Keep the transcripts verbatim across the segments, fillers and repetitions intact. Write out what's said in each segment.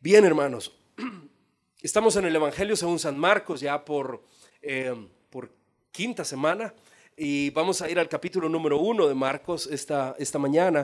Bien, hermanos, estamos en el Evangelio según San Marcos ya por, eh, por quinta semana y vamos a ir al capítulo número uno de Marcos esta, esta mañana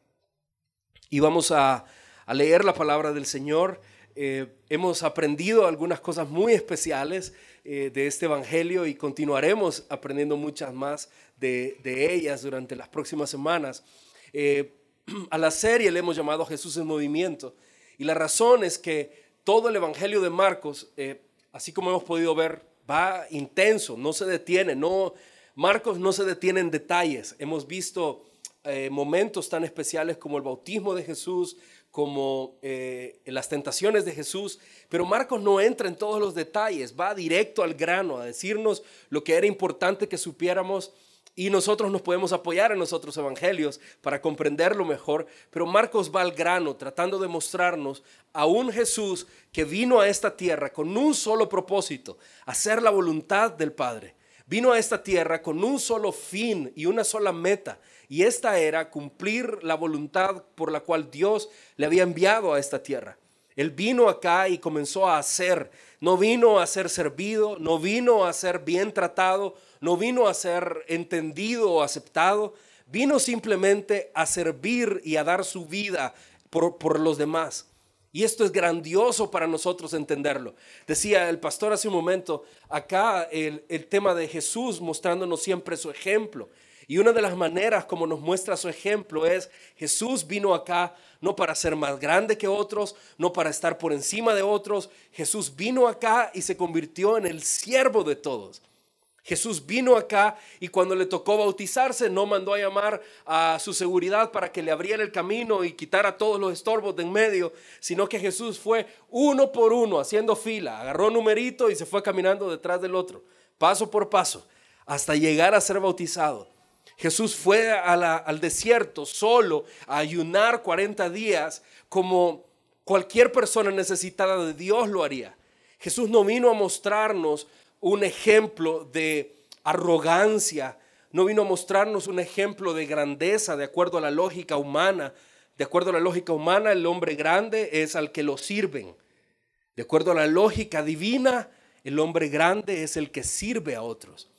y vamos a, a leer la palabra del Señor. Eh, hemos aprendido algunas cosas muy especiales eh, de este Evangelio y continuaremos aprendiendo muchas más de, de ellas durante las próximas semanas. Eh, a la serie le hemos llamado Jesús en Movimiento. Y la razón es que todo el Evangelio de Marcos, eh, así como hemos podido ver, va intenso, no se detiene. No, Marcos no se detiene en detalles. Hemos visto eh, momentos tan especiales como el bautismo de Jesús, como eh, las tentaciones de Jesús, pero Marcos no entra en todos los detalles, va directo al grano a decirnos lo que era importante que supiéramos. Y nosotros nos podemos apoyar en los otros evangelios para comprenderlo mejor, pero Marcos va al grano tratando de mostrarnos a un Jesús que vino a esta tierra con un solo propósito, hacer la voluntad del Padre. Vino a esta tierra con un solo fin y una sola meta, y esta era cumplir la voluntad por la cual Dios le había enviado a esta tierra. Él vino acá y comenzó a hacer, no vino a ser servido, no vino a ser bien tratado, no vino a ser entendido o aceptado, vino simplemente a servir y a dar su vida por, por los demás. Y esto es grandioso para nosotros entenderlo. Decía el pastor hace un momento, acá el, el tema de Jesús mostrándonos siempre su ejemplo. Y una de las maneras como nos muestra su ejemplo es, Jesús vino acá no para ser más grande que otros, no para estar por encima de otros. Jesús vino acá y se convirtió en el siervo de todos. Jesús vino acá y cuando le tocó bautizarse no mandó a llamar a su seguridad para que le abriera el camino y quitara todos los estorbos de en medio, sino que Jesús fue uno por uno haciendo fila, agarró numerito y se fue caminando detrás del otro, paso por paso, hasta llegar a ser bautizado. Jesús fue a la, al desierto solo a ayunar cuarenta días como cualquier persona necesitada de Dios lo haría. Jesús no vino a mostrarnos un ejemplo de arrogancia, no vino a mostrarnos un ejemplo de grandeza de acuerdo a la lógica humana. De acuerdo a la lógica humana, el hombre grande es al que lo sirven. De acuerdo a la lógica divina, el hombre grande es el que sirve a otros.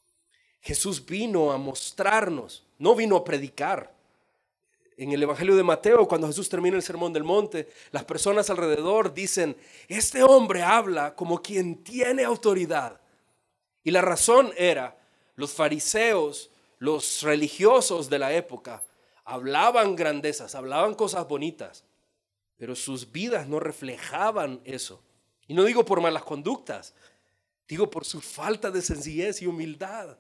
Jesús vino a mostrarnos, no vino a predicar. En el Evangelio de Mateo, cuando Jesús termina el Sermón del Monte, las personas alrededor dicen, este hombre habla como quien tiene autoridad. Y la razón era, los fariseos, los religiosos de la época, hablaban grandezas, hablaban cosas bonitas, pero sus vidas no reflejaban eso. Y no digo por malas conductas, digo por su falta de sencillez y humildad,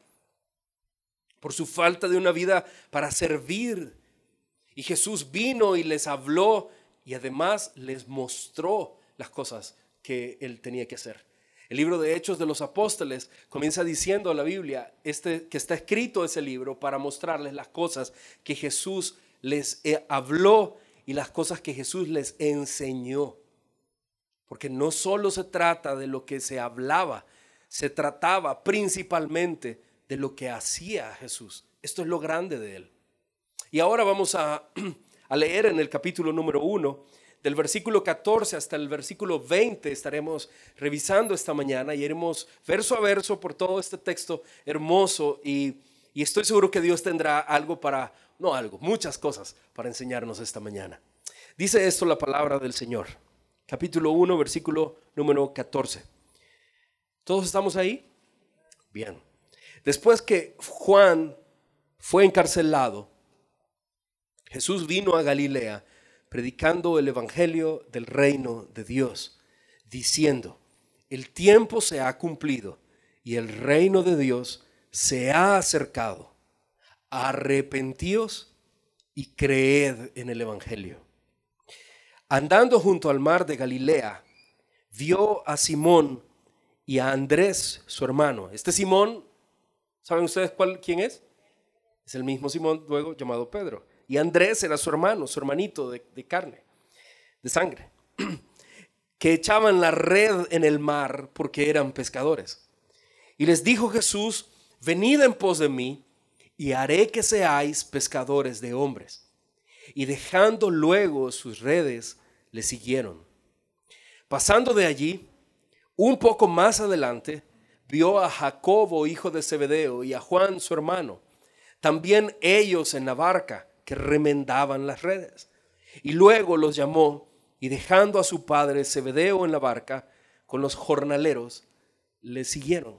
por su falta de una vida para servir. Y Jesús vino y les habló y además les mostró las cosas que él tenía que hacer. El libro de Hechos de los Apóstoles comienza diciendo a la Biblia este, que está escrito ese libro para mostrarles las cosas que Jesús les habló y las cosas que Jesús les enseñó. Porque no solo se trata de lo que se hablaba, se trataba principalmente de lo que hacía Jesús. Esto es lo grande de él. Y ahora vamos a, a leer en el capítulo número uno, del versículo catorce hasta el versículo veinte, estaremos revisando esta mañana y iremos verso a verso por todo este texto hermoso y, y estoy seguro que Dios tendrá algo para, no algo, muchas cosas para enseñarnos esta mañana. Dice esto la palabra del Señor, capítulo uno, versículo número catorce. ¿Todos estamos ahí? Bien. Después que Juan fue encarcelado, Jesús vino a Galilea predicando el evangelio del reino de Dios, diciendo, el tiempo se ha cumplido y el reino de Dios se ha acercado. Arrepentíos y creed en el evangelio. Andando junto al mar de Galilea, vio a Simón y a Andrés, su hermano. Este Simón, ¿saben ustedes cuál, quién es? Es el mismo Simón luego llamado Pedro. Y Andrés era su hermano, su hermanito de, de carne, de sangre, que echaban la red en el mar porque eran pescadores. Y les dijo Jesús, venid en pos de mí y haré que seáis pescadores de hombres. Y dejando luego sus redes, le siguieron. Pasando de allí, un poco más adelante, vio a Jacobo, hijo de Zebedeo, y a Juan, su hermano, también ellos en la barca, que remendaban las redes. Y luego los llamó, y dejando a su padre Zebedeo en la barca con los jornaleros, le siguieron.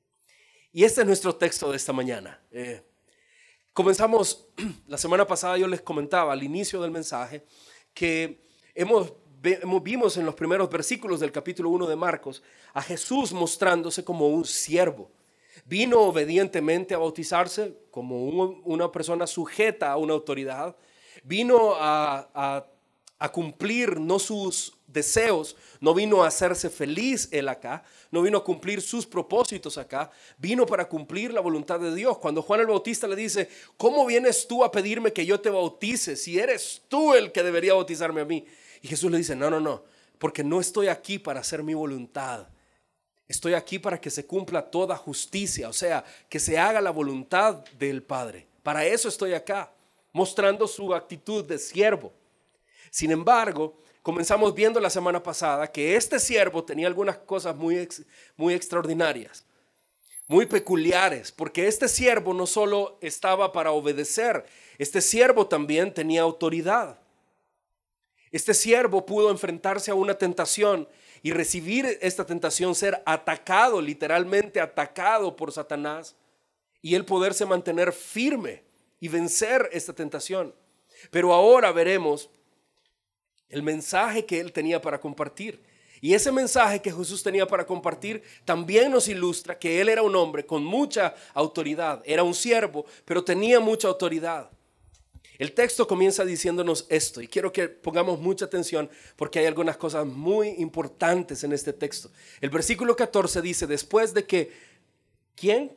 Y este es nuestro texto de esta mañana. Eh, comenzamos, la semana pasada yo les comentaba al inicio del mensaje que hemos, hemos vimos en los primeros versículos del capítulo uno de Marcos a Jesús mostrándose como un siervo. Vino obedientemente a bautizarse como un, una persona sujeta a una autoridad. Vino a, a, a cumplir no sus deseos, no vino a hacerse feliz él acá, no vino a cumplir sus propósitos acá, vino para cumplir la voluntad de Dios. Cuando Juan el Bautista le dice, ¿cómo vienes tú a pedirme que yo te bautice si eres tú el que debería bautizarme a mí? Y Jesús le dice, no, no, no, porque no estoy aquí para hacer mi voluntad. Estoy aquí para que se cumpla toda justicia, o sea, que se haga la voluntad del Padre. Para eso estoy acá, mostrando su actitud de siervo. Sin embargo, comenzamos viendo la semana pasada que este siervo tenía algunas cosas muy, ex, muy extraordinarias, muy peculiares, porque este siervo no solo estaba para obedecer, este siervo también tenía autoridad. Este siervo pudo enfrentarse a una tentación y recibir esta tentación, ser atacado, literalmente atacado por Satanás, y él poderse mantener firme y vencer esta tentación. Pero ahora veremos el mensaje que él tenía para compartir. Y ese mensaje que Jesús tenía para compartir también nos ilustra que él era un hombre con mucha autoridad. Era un siervo, pero tenía mucha autoridad. El texto comienza diciéndonos esto, y quiero que pongamos mucha atención porque hay algunas cosas muy importantes en este texto. El versículo catorce dice, después de que, ¿quién?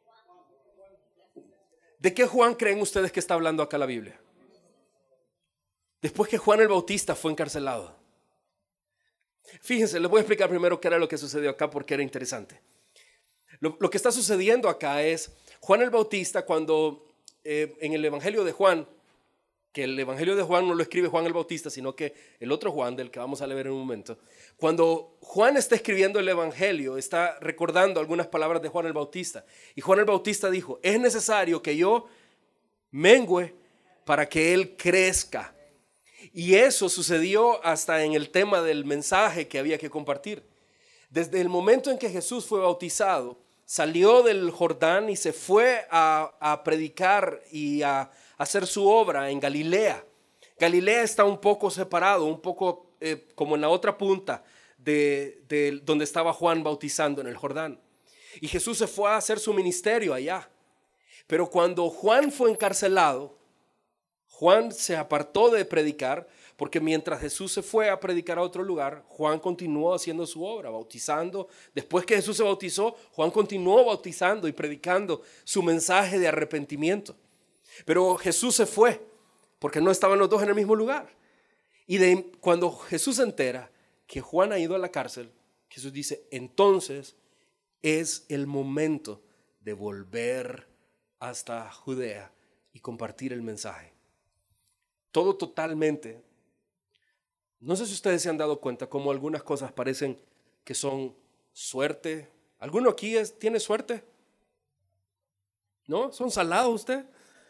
¿De qué Juan creen ustedes que está hablando acá la Biblia? Después que Juan el Bautista fue encarcelado. Fíjense, les voy a explicar primero qué era lo que sucedió acá porque era interesante. Lo, lo que está sucediendo acá es Juan el Bautista cuando eh, en el Evangelio de Juan, que el Evangelio de Juan no lo escribe Juan el Bautista, sino que el otro Juan, del que vamos a leer en un momento. Cuando Juan está escribiendo el Evangelio, está recordando algunas palabras de Juan el Bautista. Y Juan el Bautista dijo, es necesario que yo mengüe para que él crezca. Y eso sucedió hasta en el tema del mensaje que había que compartir. Desde el momento en que Jesús fue bautizado, salió del Jordán y se fue a, a predicar y a hacer su obra en Galilea. Galilea está un poco separado, un poco eh, como en la otra punta de, de donde estaba Juan bautizando en el Jordán. Y Jesús se fue a hacer su ministerio allá. Pero cuando Juan fue encarcelado, Juan se apartó de predicar porque mientras Jesús se fue a predicar a otro lugar, Juan continuó haciendo su obra, bautizando. Después que Jesús se bautizó, Juan continuó bautizando y predicando su mensaje de arrepentimiento. Pero Jesús se fue porque no estaban los dos en el mismo lugar. Y de, cuando Jesús se entera que Juan ha ido a la cárcel, Jesús dice, entonces es el momento de volver hasta Judea y compartir el mensaje. Todo totalmente. No sé si ustedes se han dado cuenta cómo algunas cosas parecen que son suerte. ¿Alguno aquí es, tiene suerte? ¿No? ¿Son salados usted?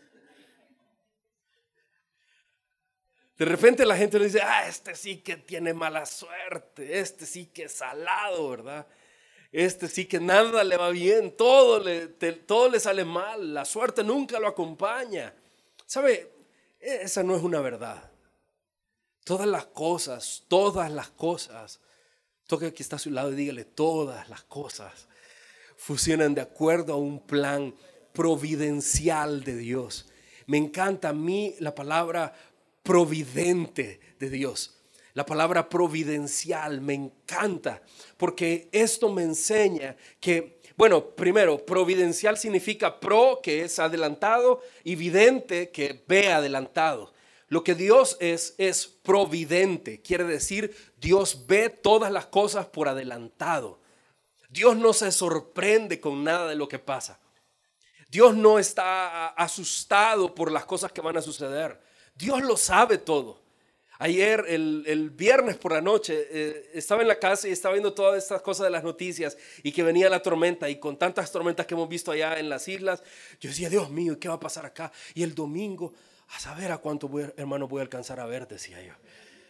De repente la gente le dice, ah, este sí que tiene mala suerte, este sí que es salado, ¿verdad? Este sí que nada le va bien, todo le, te, todo le sale mal, la suerte nunca lo acompaña. ¿Sabe? Esa no es una verdad. Todas las cosas, todas las cosas, toque al que está a su lado y dígale, todas las cosas funcionan de acuerdo a un plan providencial de Dios. Me encanta a mí la palabra providente de Dios. La palabra providencial me encanta porque esto me enseña que, bueno, primero, providencial significa pro, que es adelantado, y vidente, que ve adelantado. Lo que Dios es, es providente, quiere decir Dios ve todas las cosas por adelantado. Dios no se sorprende con nada de lo que pasa. Dios no está asustado por las cosas que van a suceder. Dios lo sabe todo. Ayer, el, el viernes por la noche, eh, estaba en la casa y estaba viendo todas estas cosas de las noticias y que venía la tormenta, y con tantas tormentas que hemos visto allá en las islas, yo decía, Dios mío, ¿qué va a pasar acá? Y el domingo, a saber a cuánto voy, hermano, voy a alcanzar a ver, decía yo.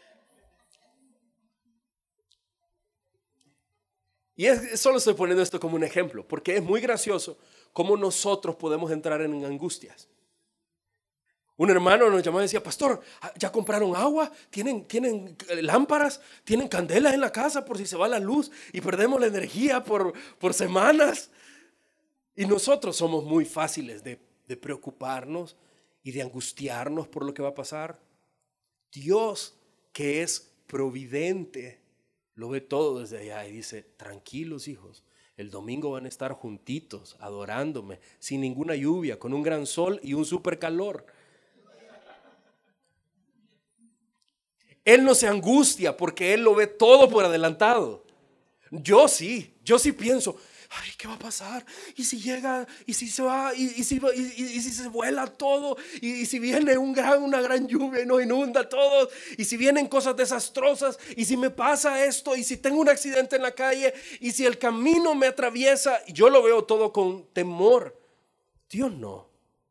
Y es, solo estoy poniendo esto como un ejemplo, porque es muy gracioso cómo nosotros podemos entrar en angustias. Un hermano nos llamaba y decía, pastor, ¿ya compraron agua? ¿Tienen, tienen lámparas? ¿Tienen candelas en la casa por si se va la luz y perdemos la energía por, por semanas? Y nosotros somos muy fáciles de, de preocuparnos y de angustiarnos por lo que va a pasar. Dios, que es providente, lo ve todo desde allá y dice, tranquilos hijos, el domingo van a estar juntitos, adorándome, sin ninguna lluvia, con un gran sol y un super calor. Él no se angustia porque Él lo ve todo por adelantado. Yo sí, yo sí pienso, ay, ¿qué va a pasar? ¿Y si llega? ¿Y si se va? ¿Y, y, si, y, y, y si se vuela todo? ¿Y, y si viene un gran, una gran lluvia y nos inunda todo? ¿Y si vienen cosas desastrosas? ¿Y si me pasa esto? ¿Y si tengo un accidente en la calle? ¿Y si el camino me atraviesa? Yo lo veo todo con temor. Dios no.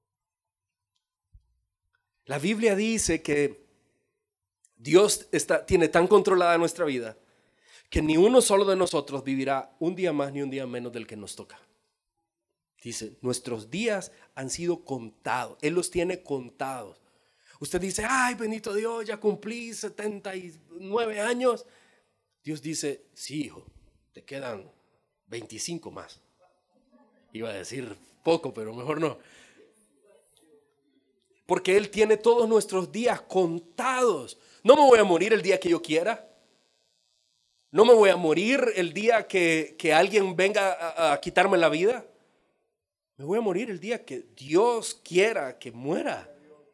La Biblia dice que Dios está, tiene tan controlada nuestra vida que ni uno solo de nosotros vivirá un día más ni un día menos del que nos toca. Dice, nuestros días han sido contados. Él los tiene contados. Usted dice, ay, bendito Dios, ya cumplí setenta y nueve años. Dios dice, sí, hijo, te quedan veinticinco más. Iba a decir poco, pero mejor no. Porque Él tiene todos nuestros días contados. No me voy a morir el día que yo quiera. No me voy a morir el día que, que alguien venga a, a quitarme la vida. Me voy a morir el día que Dios quiera que muera.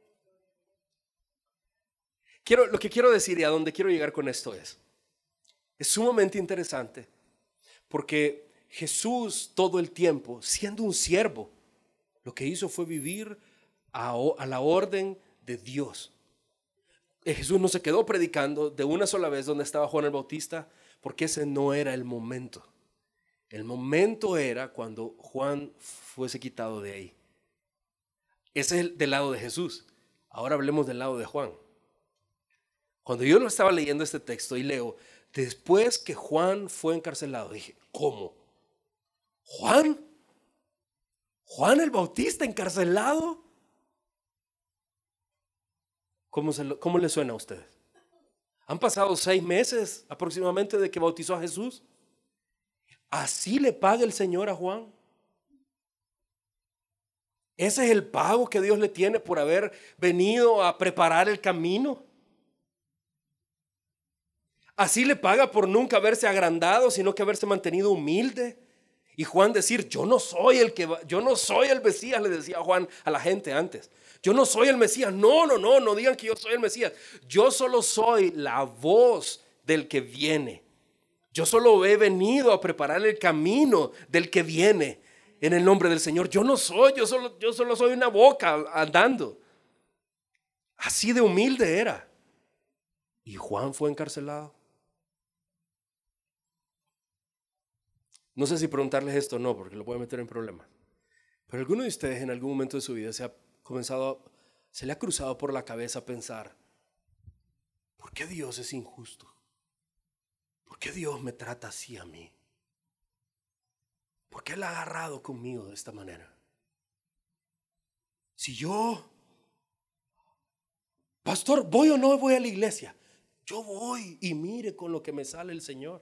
Quiero, lo que quiero decir y a dónde quiero llegar con esto es, es sumamente interesante porque Jesús todo el tiempo, siendo un siervo, lo que hizo fue vivir a, a la orden de Dios. Jesús no se quedó predicando de una sola vez donde estaba Juan el Bautista, porque ese no era el momento. El momento era cuando Juan fuese quitado de ahí. Ese es el del lado de Jesús. Ahora hablemos del lado de Juan. Cuando yo lo estaba leyendo este texto y leo, después que Juan fue encarcelado, dije, ¿cómo? ¿Juan? ¿Juan el Bautista encarcelado? ¿Cómo, se lo, ¿Cómo le suena a ustedes? Han pasado seis meses aproximadamente de que bautizó a Jesús. ¿Así le paga el Señor a Juan? ¿Ese es el pago que Dios le tiene por haber venido a preparar el camino? ¿Así le paga por nunca haberse agrandado, sino que haberse mantenido humilde? Y Juan decir, yo no soy el que va, yo no soy el Mesías, le decía Juan a la gente antes. Yo no soy el Mesías. No, no, no, no digan que yo soy el Mesías. Yo solo soy la voz del que viene. Yo solo he venido a preparar el camino del que viene en el nombre del Señor. Yo no soy, yo solo, yo solo soy una boca andando. Así de humilde era. Y Juan fue encarcelado. No sé si preguntarles esto o no, porque lo puede meter en problemas. Pero alguno de ustedes en algún momento de su vida se ha comenzado, se le ha cruzado por la cabeza pensar, ¿por qué Dios es injusto? ¿Por qué Dios me trata así a mí? ¿Por qué Él ha agarrado conmigo de esta manera? Si yo, pastor, ¿voy o no voy a la iglesia? Yo voy y mire con lo que me sale el Señor.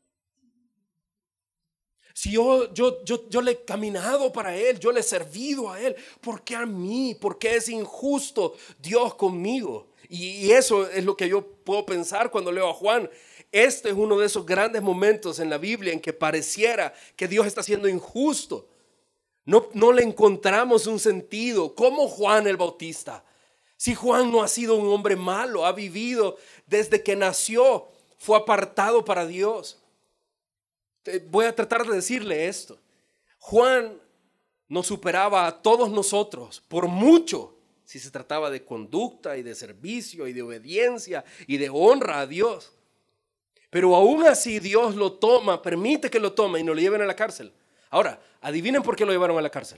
Si yo, yo, yo, yo le he caminado para Él, yo le he servido a Él, ¿por qué a mí? ¿Por qué es injusto Dios conmigo? Y, y eso es lo que yo puedo pensar cuando leo a Juan. Este es uno de esos grandes momentos en la Biblia en que pareciera que Dios está siendo injusto. No, no le encontramos un sentido, como Juan el Bautista. Si Juan no ha sido un hombre malo, ha vivido desde que nació, fue apartado para Dios. Voy a tratar de decirle esto. Juan nos superaba a todos nosotros por mucho, si se trataba de conducta y de servicio y de obediencia y de honra a Dios. Pero aún así Dios lo toma, permite que lo tome y no lo lleven a la cárcel. Ahora, adivinen por qué lo llevaron a la cárcel.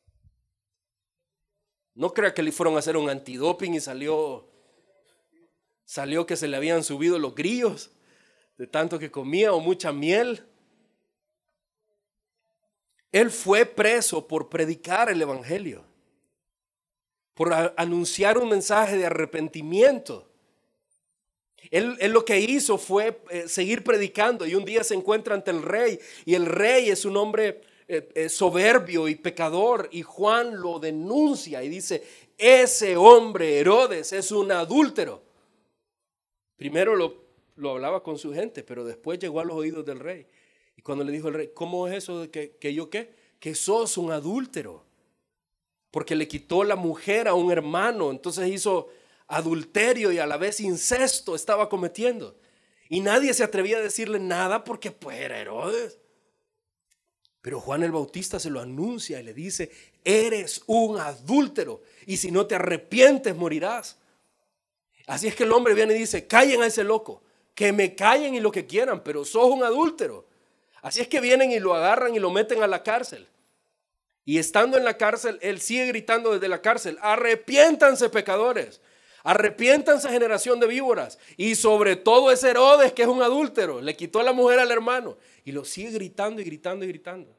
No crea que le fueron a hacer un antidoping y salió, salió que se le habían subido los grillos de tanto que comía o mucha miel. Él fue preso por predicar el evangelio, por a, anunciar un mensaje de arrepentimiento. Él, él lo que hizo fue eh, seguir predicando, y un día se encuentra ante el rey, y el rey es un hombre eh, eh, soberbio y pecador, y Juan lo denuncia y dice: ese hombre Herodes es un adúltero. Primero lo, lo hablaba con su gente, pero después llegó a los oídos del rey. Y cuando le dijo el rey: ¿cómo es eso de que, que yo qué? Que sos un adúltero. Porque le quitó la mujer a un hermano, entonces hizo adulterio y a la vez incesto estaba cometiendo. Y nadie se atrevía a decirle nada porque pues era Herodes. Pero Juan el Bautista se lo anuncia y le dice: eres un adúltero, y si no te arrepientes morirás. Así es que el hombre viene y dice: callen a ese loco, que me callen y lo que quieran, pero sos un adúltero. Así es que vienen y lo agarran y lo meten a la cárcel. Y estando en la cárcel, él sigue gritando desde la cárcel: arrepiéntanse, pecadores, arrepiéntanse, generación de víboras. Y sobre todo ese Herodes, que es un adúltero, le quitó a la mujer al hermano. Y lo sigue gritando y gritando y gritando.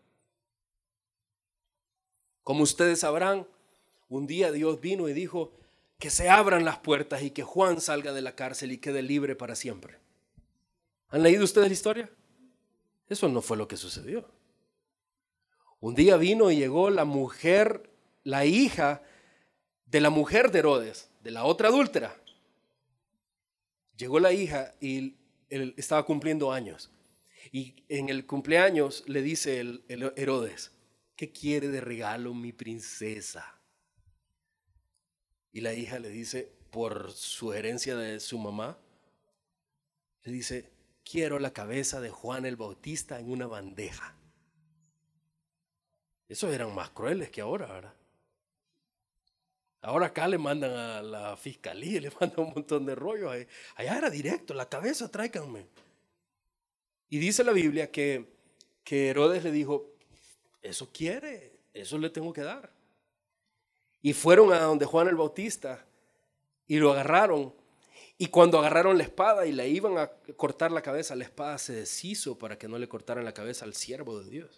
Como ustedes sabrán, un día Dios vino y dijo que se abran las puertas y que Juan salga de la cárcel y quede libre para siempre. ¿Han leído ustedes la historia? Eso no fue lo que sucedió. Un día vino y llegó la mujer, la hija de la mujer de Herodes, de la otra adúltera. Llegó la hija y él estaba cumpliendo años. Y en el cumpleaños le dice el, el Herodes: ¿qué quiere de regalo mi princesa? Y la hija le dice, por su herencia de su mamá, le dice: quiero la cabeza de Juan el Bautista en una bandeja. Esos eran más crueles que ahora, ¿verdad? Ahora acá le mandan a la fiscalía, le mandan un montón de rollos. Allá era directo: la cabeza, tráiganme. Y dice la Biblia que, que Herodes le dijo: eso quiere, eso le tengo que dar. Y fueron a donde Juan el Bautista y lo agarraron. Y cuando agarraron la espada y le iban a cortar la cabeza, la espada se deshizo para que no le cortaran la cabeza al siervo de Dios.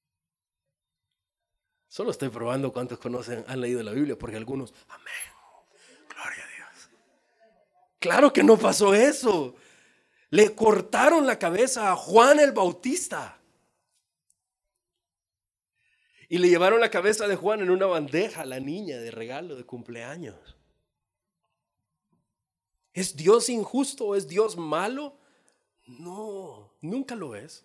Solo estoy probando cuántos conocen, han leído la Biblia, porque algunos, amén, gloria a Dios. Claro que no pasó eso. Le cortaron la cabeza a Juan el Bautista. Y le llevaron la cabeza de Juan en una bandeja a la niña de regalo de cumpleaños. ¿Es Dios injusto o es Dios malo? No, nunca lo es.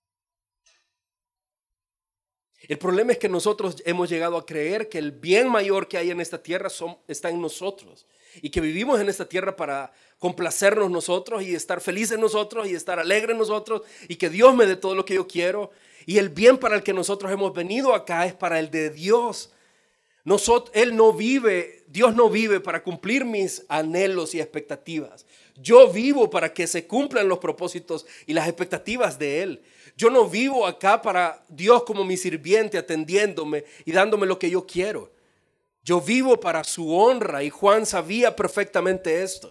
El problema es que nosotros hemos llegado a creer que el bien mayor que hay en esta tierra son, está en nosotros, y que vivimos en esta tierra para complacernos nosotros y estar felices nosotros y estar alegres nosotros, y que Dios me dé todo lo que yo quiero. Y el bien para el que nosotros hemos venido acá es para el de Dios. Nosotros, Él no vive, Dios no vive para cumplir mis anhelos y expectativas. Yo vivo para que se cumplan los propósitos y las expectativas de Él. Yo no vivo acá para Dios como mi sirviente, atendiéndome y dándome lo que yo quiero. Yo vivo para su honra, y Juan sabía perfectamente esto.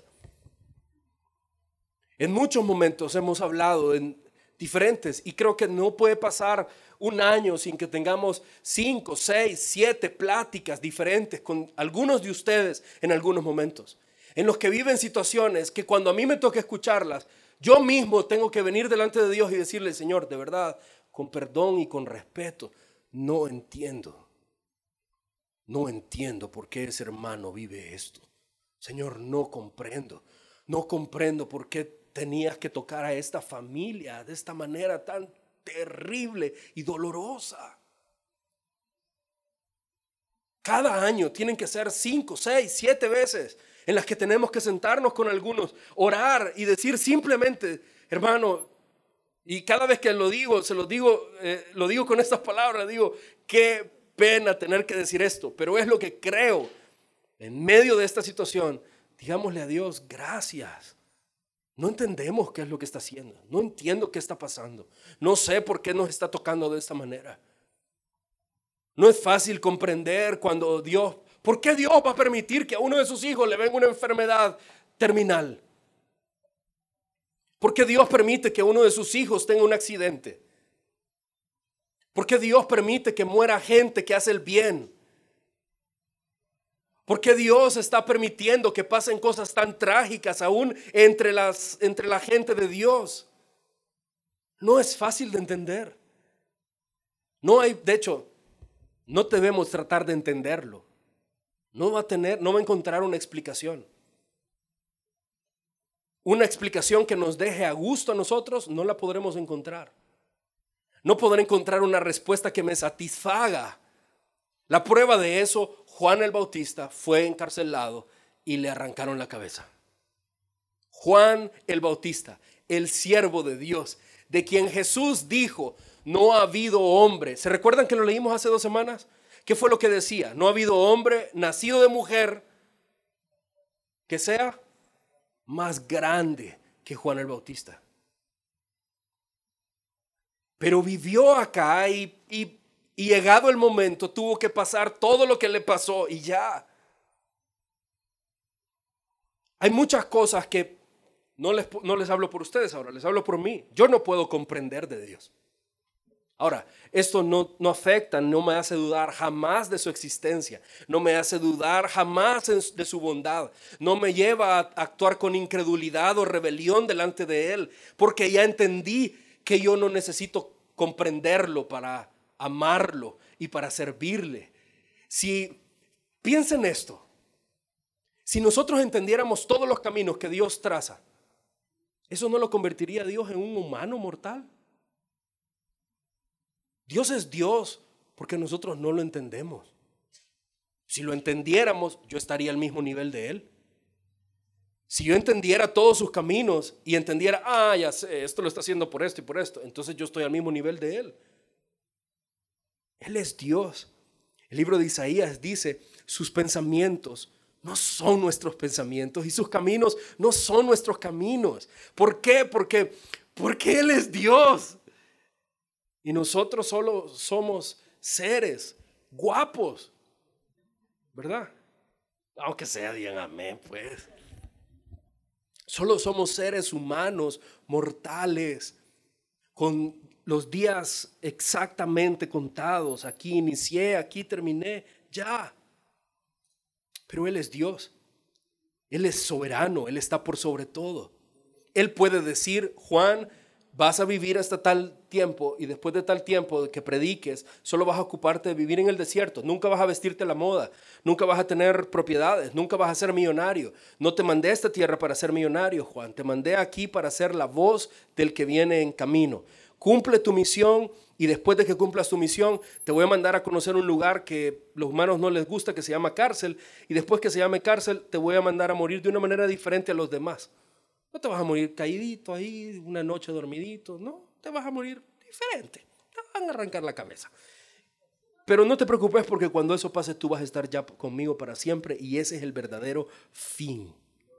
En muchos momentos hemos hablado en diferentes, y creo que no puede pasar un año sin que tengamos cinco, seis, siete pláticas diferentes con algunos de ustedes en algunos momentos, en los que viven situaciones que cuando a mí me toca escucharlas, yo mismo tengo que venir delante de Dios y decirle: Señor, de verdad, con perdón y con respeto, no entiendo, no entiendo por qué ese hermano vive esto. Señor, no comprendo, no comprendo por qué tenías que tocar a esta familia de esta manera tan terrible y dolorosa. Cada año tienen que ser cinco, seis, siete veces en las que tenemos que sentarnos con algunos, orar y decir simplemente: hermano, y cada vez que lo digo, se lo digo, eh, lo digo con estas palabras, digo: qué pena tener que decir esto, pero es lo que creo. En medio de esta situación, digámosle a Dios, gracias. No entendemos qué es lo que está haciendo. No entiendo qué está pasando. No sé por qué nos está tocando de esta manera. No es fácil comprender cuando Dios, ¿por qué Dios va a permitir que a uno de sus hijos le venga una enfermedad terminal? ¿Por qué Dios permite que uno de sus hijos tenga un accidente? ¿Por qué Dios permite que muera gente que hace el bien? ¿Por qué Dios está permitiendo que pasen cosas tan trágicas aún entre, las, entre la gente de Dios? No es fácil de entender. No hay, de hecho, no debemos tratar de entenderlo. No va a tener, no va a encontrar una explicación. Una explicación que nos deje a gusto a nosotros, no la podremos encontrar. No podré encontrar una respuesta que me satisfaga. La prueba de eso, Juan el Bautista fue encarcelado y le arrancaron la cabeza. Juan el Bautista, el siervo de Dios, de quien Jesús dijo, no ha habido hombre. ¿Se recuerdan que lo leímos hace dos semanas? ¿Qué fue lo que decía? No ha habido hombre nacido de mujer que sea más grande que Juan el Bautista. Pero vivió acá y, y, y llegado el momento tuvo que pasar todo lo que le pasó y ya. Hay muchas cosas que no les, no les hablo por ustedes ahora, les hablo por mí. Yo no puedo comprender de Dios. Ahora, esto no, no afecta, no me hace dudar jamás de su existencia, no me hace dudar jamás de su bondad, no me lleva a actuar con incredulidad o rebelión delante de Él, porque ya entendí que yo no necesito comprenderlo para amarlo y para servirle. Si piensen esto, si nosotros entendiéramos todos los caminos que Dios traza, ¿eso no lo convertiría a Dios en un humano mortal? Dios es Dios porque nosotros no lo entendemos. Si lo entendiéramos, yo estaría al mismo nivel de Él. Si yo entendiera todos sus caminos y entendiera, ah, ya sé, esto lo está haciendo por esto y por esto, entonces yo estoy al mismo nivel de Él. Él es Dios. El libro de Isaías dice, sus pensamientos no son nuestros pensamientos y sus caminos no son nuestros caminos. ¿Por qué? Porque, porque Él es Dios. Y nosotros solo somos seres guapos, ¿verdad? Aunque sea, digan amén, pues. Solo somos seres humanos, mortales, con los días exactamente contados. Aquí inicié, aquí terminé, ya. Pero Él es Dios. Él es soberano, Él está por sobre todo. Él puede decir, Juan, vas a vivir hasta tal tiempo y después de tal tiempo que prediques, solo vas a ocuparte de vivir en el desierto. Nunca vas a vestirte a la moda, nunca vas a tener propiedades, nunca vas a ser millonario. No te mandé a esta tierra para ser millonario, Juan. Te mandé aquí para ser la voz del que viene en camino. Cumple tu misión y después de que cumplas tu misión, te voy a mandar a conocer un lugar que los humanos no les gusta, que se llama cárcel. Y después que se llame cárcel, te voy a mandar a morir de una manera diferente a los demás. No te vas a morir caídito ahí, una noche dormidito, no, te vas a morir diferente, te van a arrancar la cabeza. Pero no te preocupes porque cuando eso pase tú vas a estar ya conmigo para siempre y ese es el verdadero fin.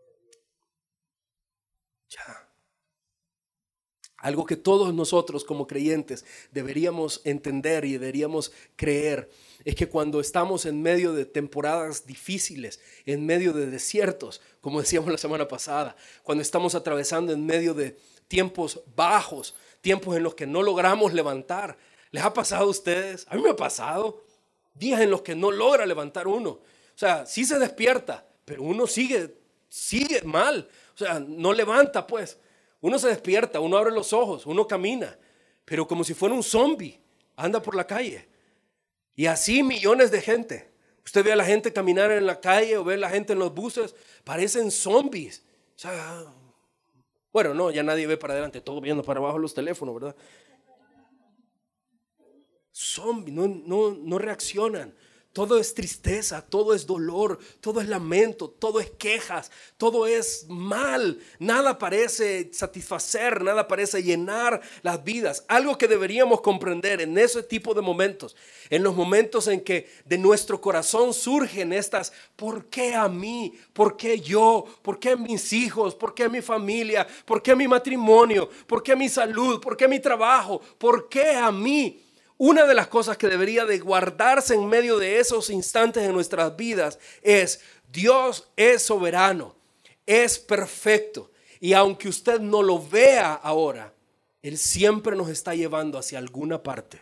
Ya. Algo que todos nosotros como creyentes deberíamos entender y deberíamos creer es que cuando estamos en medio de temporadas difíciles, en medio de desiertos, como decíamos la semana pasada, cuando estamos atravesando en medio de tiempos bajos, tiempos en los que no logramos levantar. ¿Les ha pasado a ustedes? A mí me ha pasado días en los que no logra levantar uno. O sea, sí se despierta, pero uno sigue, sigue mal. O sea, no levanta pues. Uno se despierta, uno abre los ojos, uno camina, pero como si fuera un zombie, anda por la calle. Y así millones de gente. Usted ve a la gente caminar en la calle o ve a la gente en los buses, parecen zombies. O sea, bueno, no, ya nadie ve para adelante, todo viendo para abajo los teléfonos, ¿verdad? Zombies, no, no, no reaccionan. todo es tristeza, todo es dolor, todo es lamento, todo es quejas, todo es mal. Nada parece satisfacer, nada parece llenar las vidas. Algo que deberíamos comprender en ese tipo de momentos, en los momentos en que de nuestro corazón surgen estas: ¿por qué a mí? ¿Por qué yo? ¿Por qué mis hijos? ¿Por qué mi familia? ¿Por qué mi matrimonio? ¿Por qué mi salud? ¿Por qué mi trabajo? ¿Por qué a mí? Una de las cosas que debería de guardarse en medio de esos instantes en nuestras vidas es: Dios es soberano, es perfecto, y aunque usted no lo vea ahora, Él siempre nos está llevando hacia alguna parte.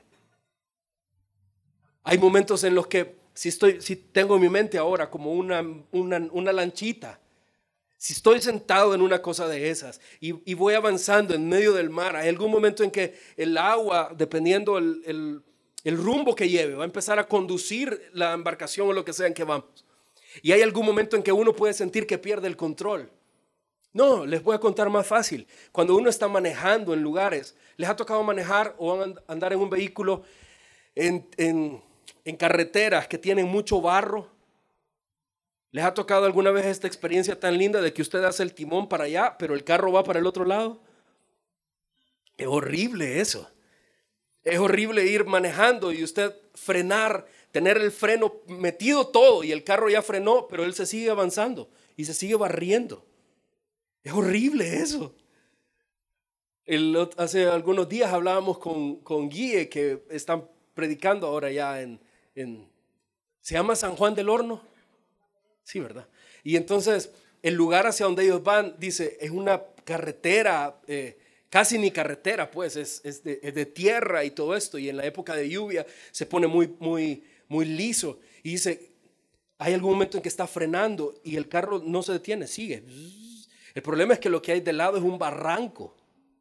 Hay momentos en los que si estoy, si tengo en mi mente ahora como una, una, una lanchita. Si estoy sentado en una cosa de esas y, y voy avanzando en medio del mar, hay algún momento en que el agua, dependiendo el, el, el rumbo que lleve, va a empezar a conducir la embarcación o lo que sea en que vamos. Y hay algún momento en que uno puede sentir que pierde el control. No, les voy a contar más fácil. Cuando uno está manejando en lugares, ¿les ha tocado manejar o andar en un vehículo en, en, en carreteras que tienen mucho barro? ¿Les ha tocado alguna vez esta experiencia tan linda de que usted hace el timón para allá, pero el carro va para el otro lado? Es horrible eso. Es horrible ir manejando y usted frenar, tener el freno metido todo y el carro ya frenó, pero él se sigue avanzando y se sigue barriendo. Es horrible eso. El, hace algunos días hablábamos con, con Guille, que están predicando ahora ya en, en... ¿Se llama San Juan del Horno? Sí, ¿verdad? Y entonces el lugar hacia donde ellos van, dice, es una carretera, eh, casi ni carretera, pues, es, es, de, es de tierra y todo esto. Y en la época de lluvia se pone muy, muy, muy liso. Y dice, hay algún momento en que está frenando y el carro no se detiene, sigue. El problema es que lo que hay de lado es un barranco.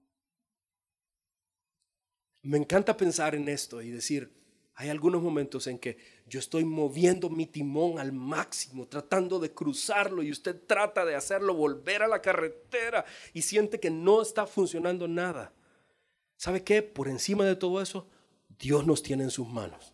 Me encanta pensar en esto y decir, hay algunos momentos en que yo estoy moviendo mi timón al máximo, tratando de cruzarlo, y usted trata de hacerlo volver a la carretera y siente que no está funcionando nada. ¿Sabe qué? Por encima de todo eso, Dios nos tiene en sus manos.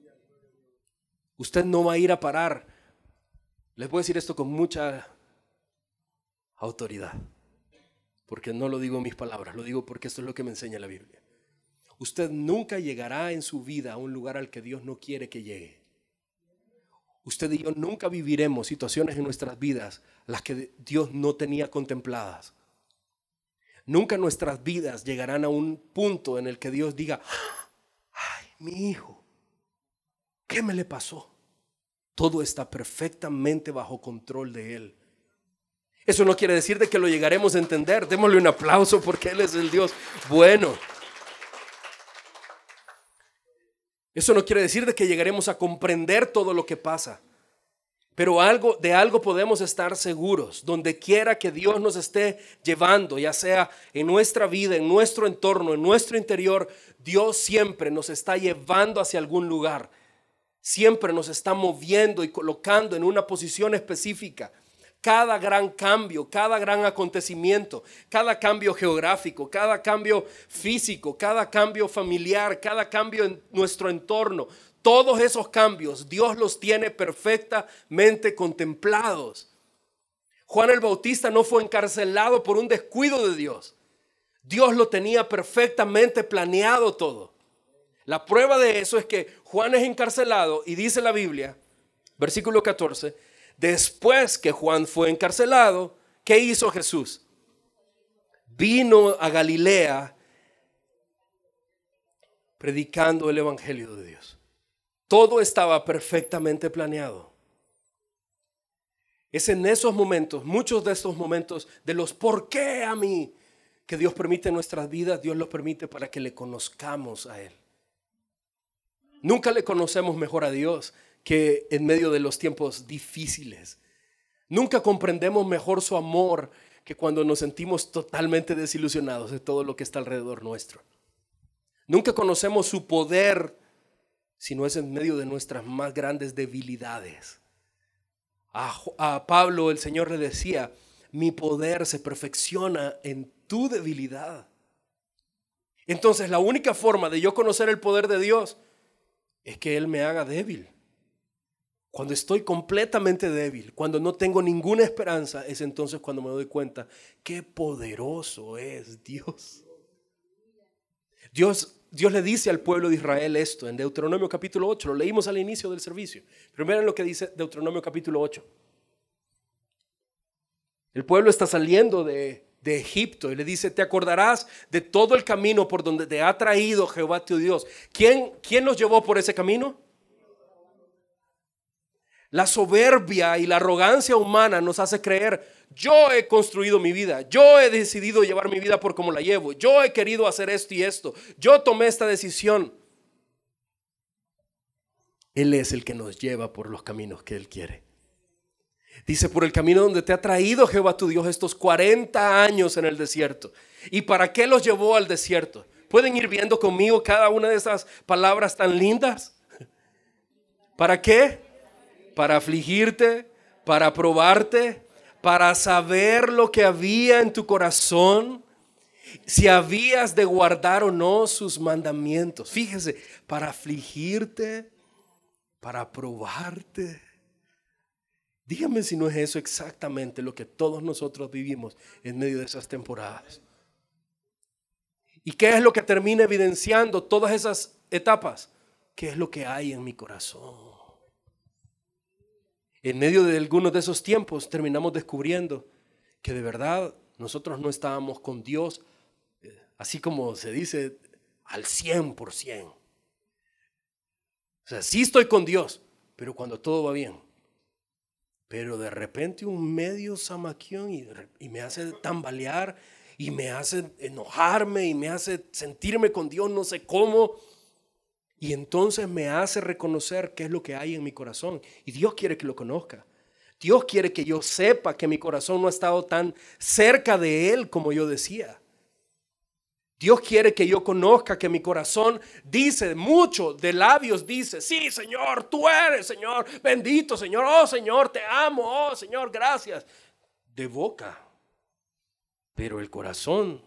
Usted no va a ir a parar. Les voy a decir esto con mucha autoridad, porque no lo digo en mis palabras, lo digo porque esto es lo que me enseña la Biblia. Usted nunca llegará en su vida a un lugar al que Dios no quiere que llegue. Usted y yo nunca viviremos situaciones en nuestras vidas las que Dios no tenía contempladas. Nunca nuestras vidas llegarán a un punto en el que Dios diga: ay, mi hijo, ¿qué me le pasó? Todo está perfectamente bajo control de Él. Eso no quiere decir de que lo llegaremos a entender. Démosle un aplauso porque Él es el Dios bueno. Eso no quiere decir de que llegaremos a comprender todo lo que pasa, pero algo, de algo podemos estar seguros. Donde quiera que Dios nos esté llevando, ya sea en nuestra vida, en nuestro entorno, en nuestro interior, Dios siempre nos está llevando hacia algún lugar. Siempre nos está moviendo y colocando en una posición específica. Cada gran cambio, cada gran acontecimiento, cada cambio geográfico, cada cambio físico, cada cambio familiar, cada cambio en nuestro entorno, todos esos cambios Dios los tiene perfectamente contemplados. Juan el Bautista no fue encarcelado por un descuido de Dios. Dios lo tenía perfectamente planeado todo. La prueba de eso es que Juan es encarcelado y dice la Biblia, versículo catorce, después que Juan fue encarcelado, ¿qué hizo Jesús? Vino a Galilea predicando el evangelio de Dios. Todo estaba perfectamente planeado. Es en esos momentos, muchos de estos momentos de los ¿por qué a mí? Que Dios permite en nuestras vidas, Dios los permite para que le conozcamos a Él. Nunca le conocemos mejor a Dios que en medio de los tiempos difíciles. Nunca comprendemos mejor su amor que cuando nos sentimos totalmente desilusionados de todo lo que está alrededor nuestro. Nunca conocemos su poder si no es en medio de nuestras más grandes debilidades. A, a Pablo el Señor le decía: mi poder se perfecciona en tu debilidad. Entonces la única forma de yo conocer el poder de Dios es que Él me haga débil. Cuando estoy completamente débil, cuando no tengo ninguna esperanza, es entonces cuando me doy cuenta qué poderoso es Dios. Dios, Dios le dice al pueblo de Israel esto en Deuteronomio capítulo ocho, lo leímos al inicio del servicio. Pero miren lo que dice Deuteronomio capítulo ocho. El pueblo está saliendo de, de Egipto y le dice: te acordarás de todo el camino por donde te ha traído Jehová tu Dios. ¿Quién, quién nos llevó por ese camino? La soberbia y la arrogancia humana nos hace creer: yo he construido mi vida, yo he decidido llevar mi vida por como la llevo, yo he querido hacer esto y esto, yo tomé esta decisión. Él es el que nos lleva por los caminos que Él quiere. Dice: por el camino donde te ha traído Jehová tu Dios estos cuarenta años en el desierto. ¿Y para qué los llevó al desierto? ¿Pueden ir viendo conmigo cada una de esas palabras tan lindas? ¿Para qué? Para afligirte, para probarte, para saber lo que había en tu corazón, si habías de guardar o no sus mandamientos. Fíjese, para afligirte, para probarte. Dígame si no es eso exactamente lo que todos nosotros vivimos en medio de esas temporadas. ¿Y qué es lo que termina evidenciando todas esas etapas? ¿Qué es lo que hay en mi corazón? En medio de algunos de esos tiempos terminamos descubriendo que de verdad nosotros no estábamos con Dios, así como se dice, al cien por ciento. O sea, sí estoy con Dios, pero cuando todo va bien. Pero de repente un medio zamaquión y, y me hace tambalear y me hace enojarme y me hace sentirme con Dios no sé cómo. Y entonces me hace reconocer qué es lo que hay en mi corazón. Y Dios quiere que lo conozca. Dios quiere que yo sepa que mi corazón no ha estado tan cerca de Él como yo decía. Dios quiere que yo conozca que mi corazón dice mucho, de labios dice: sí, Señor, tú eres, Señor, bendito, Señor, oh, Señor, te amo, oh, Señor, gracias. De boca. Pero el corazón...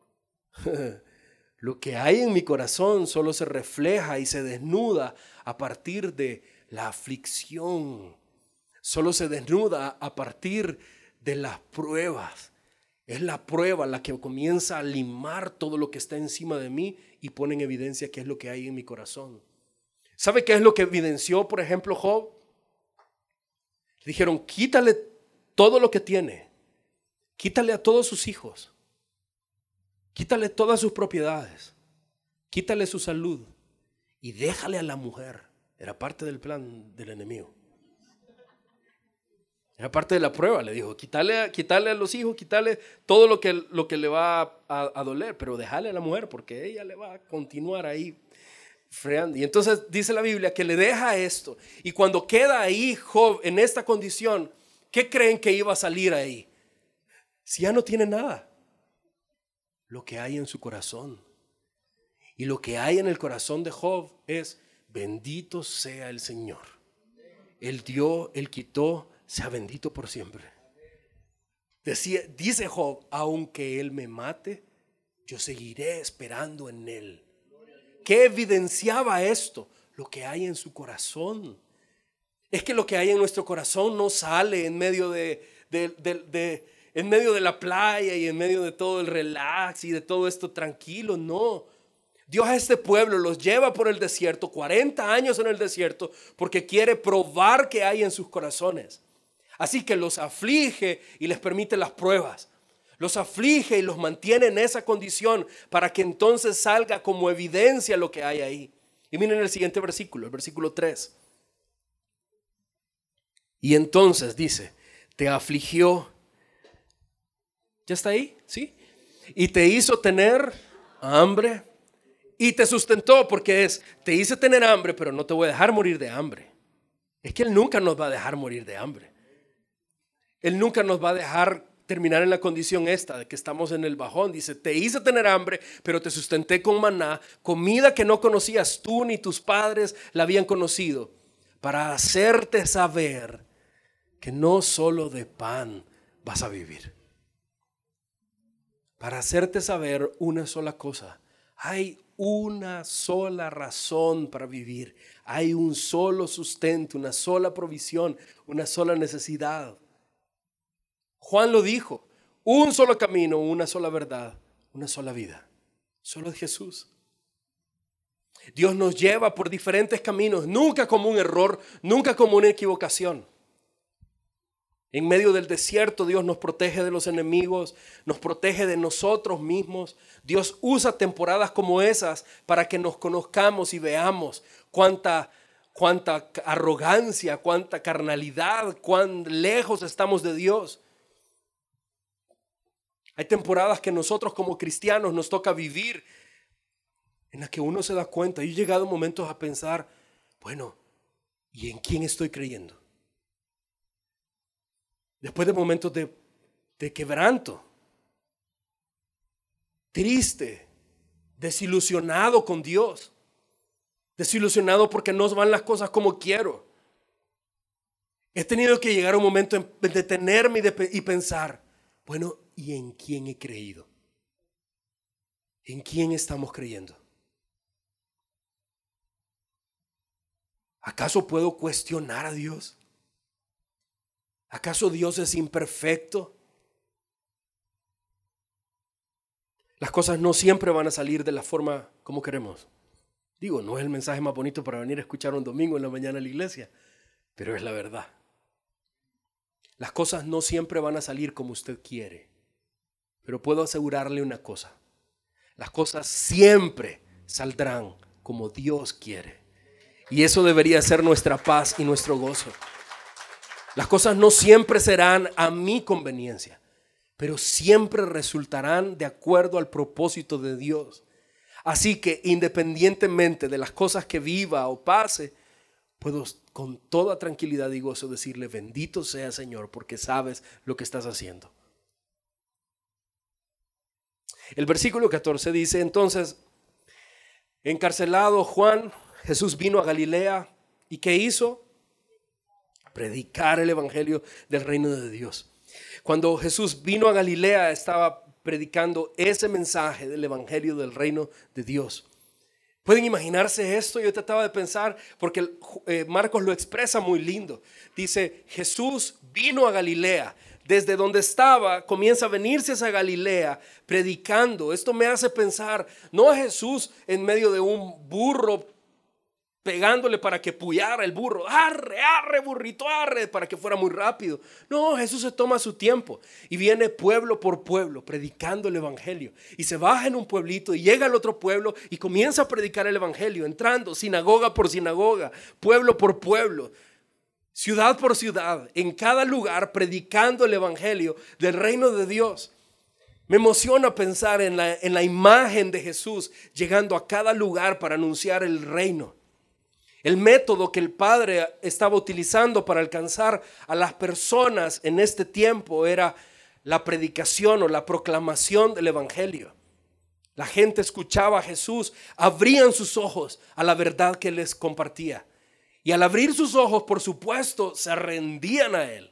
Lo que hay en mi corazón solo se refleja y se desnuda a partir de la aflicción. Solo se desnuda a partir de las pruebas. Es la prueba la que comienza a limar todo lo que está encima de mí y pone en evidencia qué es lo que hay en mi corazón. ¿Sabe qué es lo que evidenció, por ejemplo, Job? Le dijeron: quítale todo lo que tiene. Quítale a todos sus hijos. Quítale todas sus propiedades, quítale su salud y déjale a la mujer. Era parte del plan del enemigo. Era parte de la prueba. Le dijo: quítale, quítale a los hijos, quítale todo lo que, lo que le va a, a, a doler, pero déjale a la mujer porque ella le va a continuar ahí freando. Y entonces dice la Biblia que le deja esto. Y cuando queda ahí Job en esta condición, ¿qué creen que iba a salir ahí? Si ya no tiene nada. Lo que hay en su corazón. Y lo que hay en el corazón de Job es: bendito sea el Señor. Él dio, Él quitó, sea bendito por siempre. Decía, dice Job: aunque Él me mate, yo seguiré esperando en Él. ¿Qué evidenciaba esto? Lo que hay en su corazón. Es que lo que hay en nuestro corazón no sale en medio de, de, de, de en medio de la playa y en medio de todo el relax y de todo esto tranquilo. No. Dios a este pueblo los lleva por el desierto, cuarenta años en el desierto, porque quiere probar qué hay en sus corazones. Así que los aflige y les permite las pruebas. Los aflige y los mantiene en esa condición para que entonces salga como evidencia lo que hay ahí. Y miren el siguiente versículo, el versículo tres. Y entonces dice: te afligió. ¿Ya está ahí? ¿Sí? Y te hizo tener hambre y te sustentó, porque es: te hice tener hambre, pero no te voy a dejar morir de hambre. Es que Él nunca nos va a dejar morir de hambre. Él nunca nos va a dejar terminar en la condición esta de que estamos en el bajón. Dice: te hice tener hambre, pero te sustenté con maná, comida que no conocías tú ni tus padres la habían conocido, para hacerte saber que no solo de pan vas a vivir. Para hacerte saber una sola cosa: Hay una sola razón para vivir. Hay un solo sustento, una sola provisión, una sola necesidad. Juan lo dijo, un solo camino, una sola verdad, una sola vida. Solo es Jesús. Dios nos lleva por diferentes caminos, nunca como un error, nunca como una equivocación. En medio del desierto, Dios nos protege de los enemigos, nos protege de nosotros mismos. Dios usa temporadas como esas para que nos conozcamos y veamos cuánta, cuánta arrogancia, cuánta carnalidad, cuán lejos estamos de Dios. Hay temporadas que nosotros como cristianos nos toca vivir en las que uno se da cuenta. Yo he llegado momentos a pensar, bueno, ¿y en quién estoy creyendo? Después de momentos de, de quebranto, triste, desilusionado con Dios, desilusionado porque no van las cosas como quiero. He tenido que llegar a un momento de detenerme y, de, y pensar, bueno, ¿y en quién he creído? ¿En quién estamos creyendo? ¿Acaso puedo cuestionar a Dios? ¿Acaso Dios es imperfecto? Las cosas no siempre van a salir de la forma como queremos. Digo, no es el mensaje más bonito para venir a escuchar un domingo en la mañana a la iglesia, pero es la verdad. Las cosas no siempre van a salir como usted quiere, pero puedo asegurarle una cosa. Las cosas siempre saldrán como Dios quiere. Y eso debería ser nuestra paz y nuestro gozo. Las cosas no siempre serán a mi conveniencia, pero siempre resultarán de acuerdo al propósito de Dios. Así que independientemente de las cosas que viva o pase, puedo con toda tranquilidad y gozo decirle, bendito sea Señor, porque sabes lo que estás haciendo. El versículo catorce dice, entonces, encarcelado Juan, Jesús vino a Galilea, ¿y qué hizo? Predicar el evangelio del reino de Dios. Cuando Jesús vino a Galilea, estaba predicando ese mensaje del evangelio del reino de Dios. ¿Pueden imaginarse esto? Yo trataba de pensar, porque eh, Marcos lo expresa muy lindo. Dice, Jesús vino a Galilea. Desde donde estaba, comienza a venirse a Galilea predicando. Esto me hace pensar, no a Jesús en medio de un burro pegándole para que puyara el burro, arre, arre, burrito, arre, para que fuera muy rápido. No, Jesús se toma su tiempo y viene pueblo por pueblo predicando el evangelio. Y se baja en un pueblito y llega al otro pueblo y comienza a predicar el evangelio, entrando sinagoga por sinagoga, pueblo por pueblo, ciudad por ciudad, en cada lugar predicando el evangelio del reino de Dios. Me emociona pensar en la, en la imagen de Jesús llegando a cada lugar para anunciar el reino. El método que el Padre estaba utilizando para alcanzar a las personas en este tiempo era la predicación o la proclamación del evangelio. La gente escuchaba a Jesús, abrían sus ojos a la verdad que les compartía. Y al abrir sus ojos, por supuesto, se rendían a Él.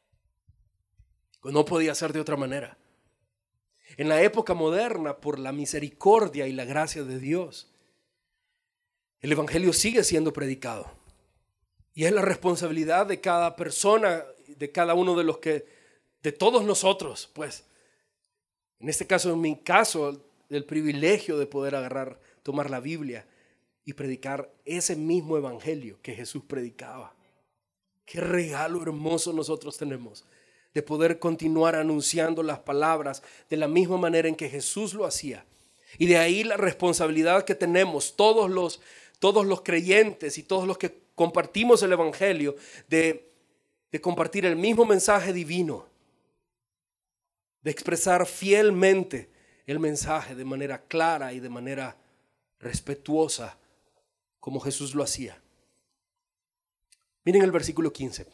No podía ser de otra manera. En la época moderna, por la misericordia y la gracia de Dios, el evangelio sigue siendo predicado. Y es la responsabilidad de cada persona, de cada uno de los que, de todos nosotros, pues. En este caso, en mi caso, el privilegio de poder agarrar, tomar la Biblia y predicar ese mismo evangelio que Jesús predicaba. Qué regalo hermoso nosotros tenemos de poder continuar anunciando las palabras de la misma manera en que Jesús lo hacía. Y de ahí la responsabilidad que tenemos todos los, todos los creyentes y todos los que compartimos el evangelio de, de compartir el mismo mensaje divino, de expresar fielmente el mensaje de manera clara y de manera respetuosa, como Jesús lo hacía. Miren el versículo quince.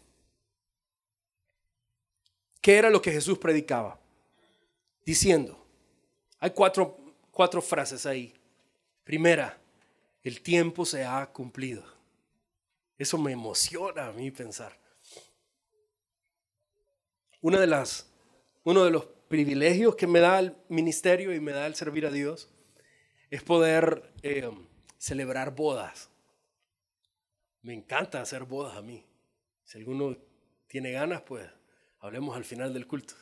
¿Qué era lo que Jesús predicaba? Diciendo, hay cuatro, cuatro frases ahí. Primera, el tiempo se ha cumplido. Eso me emociona a mí pensar. Una de las, uno de los privilegios que me da el ministerio y me da el servir a Dios es poder eh, celebrar bodas. Me encanta hacer bodas a mí. Si alguno tiene ganas, pues hablemos al final del culto.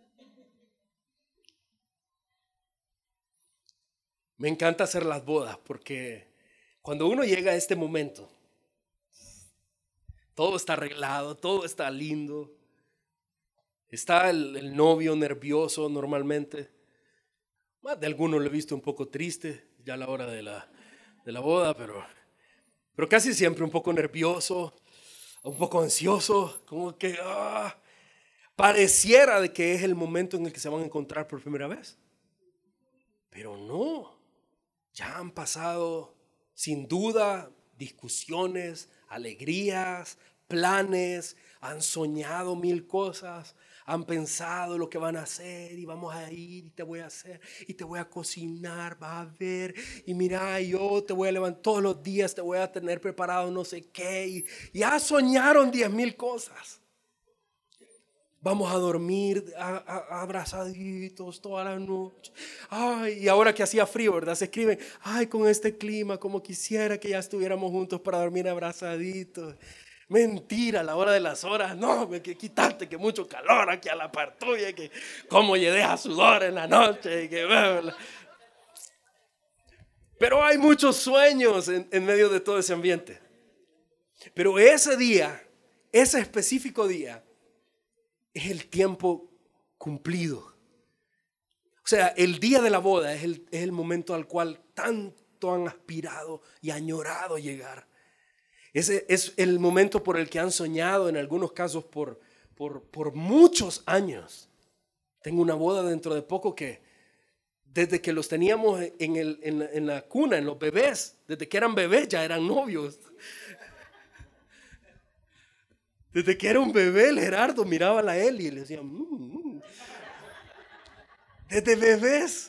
Me encanta hacer las bodas porque cuando uno llega a este momento, todo está arreglado, todo está lindo. Está el, el novio nervioso normalmente. Más de algunos lo he visto un poco triste ya a la hora de la, de la boda, pero, pero casi siempre un poco nervioso, un poco ansioso, como que ah, pareciera de que es el momento en el que se van a encontrar por primera vez. Pero no. Ya han pasado, sin duda, discusiones, alegrías, planes, han soñado mil cosas, han pensado lo que van a hacer y vamos a ir y te voy a hacer y te voy a cocinar, vas a ver y mira, yo te voy a levantar todos los días, te voy a tener preparado no sé qué y ya soñaron diez mil cosas. Vamos a dormir a, a, abrazaditos toda la noche. Ay, y ahora que hacía frío, ¿verdad? Se escriben, ay, con este clima, como quisiera que ya estuviéramos juntos para dormir abrazaditos. Mentira, a la hora de las horas, no, me que quitaste que mucho calor aquí a la par tuya, que como llegué a sudor en la noche. Y que, pero hay muchos sueños en, en medio de todo ese ambiente. Pero ese día, ese específico día, es el tiempo cumplido. O sea, el día de la boda es el, es el momento al cual tanto han aspirado y añorado llegar. Ese es el momento por el que han soñado en algunos casos por, por, por muchos años. Tengo una boda dentro de poco que desde que los teníamos en, el, en, la, en la cuna, en los bebés, desde que eran bebés ya eran novios. Desde que era un bebé, el Gerardo miraba a la Eli y le decía, mmm, mmm. Desde bebés.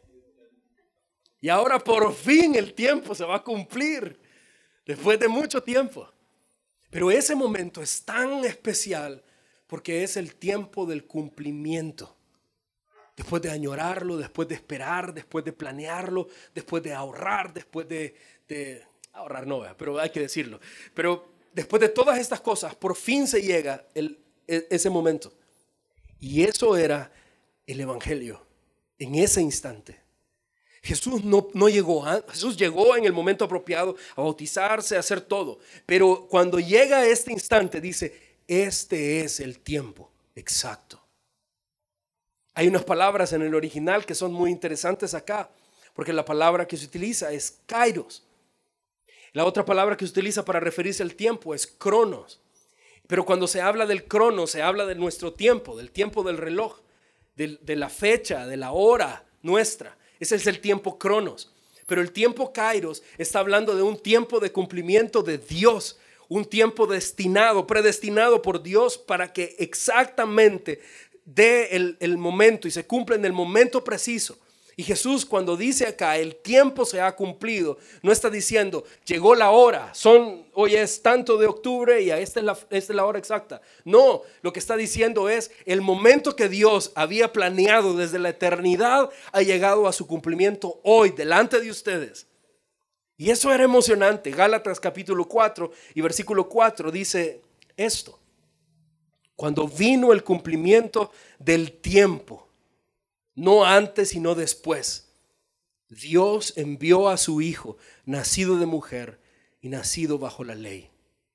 Y ahora por fin el tiempo se va a cumplir, después de mucho tiempo. Pero ese momento es tan especial porque es el tiempo del cumplimiento. Después de añorarlo, después de esperar, después de planearlo, después de ahorrar, después de, de ahorrar no, pero hay que decirlo. Pero después de todas estas cosas, por fin se llega el, ese momento. Y eso era el evangelio en ese instante. Jesús no, no llegó, ¿eh? Jesús llegó en el momento apropiado a bautizarse, a hacer todo. Pero cuando llega este instante, dice, este es el tiempo exacto. Hay unas palabras en el original que son muy interesantes acá, porque la palabra que se utiliza es kairos. La otra palabra que se utiliza para referirse al tiempo es cronos. Pero cuando se habla del cronos, se habla de nuestro tiempo, del tiempo del reloj, de, de la fecha, de la hora nuestra. Ese es el tiempo cronos. Pero el tiempo kairos está hablando de un tiempo de cumplimiento de Dios, un tiempo destinado, predestinado por Dios para que exactamente dé el, el momento y se cumpla en el momento preciso. Y Jesús, cuando dice acá el tiempo se ha cumplido, no está diciendo llegó la hora, son, hoy es tanto de octubre y esta es, la, esta es la hora exacta. No, lo que está diciendo es el momento que Dios había planeado desde la eternidad ha llegado a su cumplimiento hoy delante de ustedes. Y eso era emocionante. Gálatas capítulo cuatro y versículo cuatro dice esto: cuando vino el cumplimiento del tiempo, no antes sino después, Dios envió a su Hijo, nacido de mujer y nacido bajo la ley.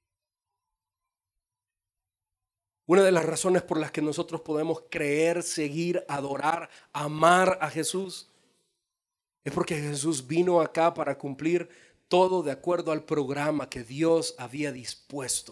Una de las razones por las que nosotros podemos creer, seguir, adorar, amar a Jesús es porque Jesús vino acá para cumplir todo de acuerdo al programa que Dios había dispuesto.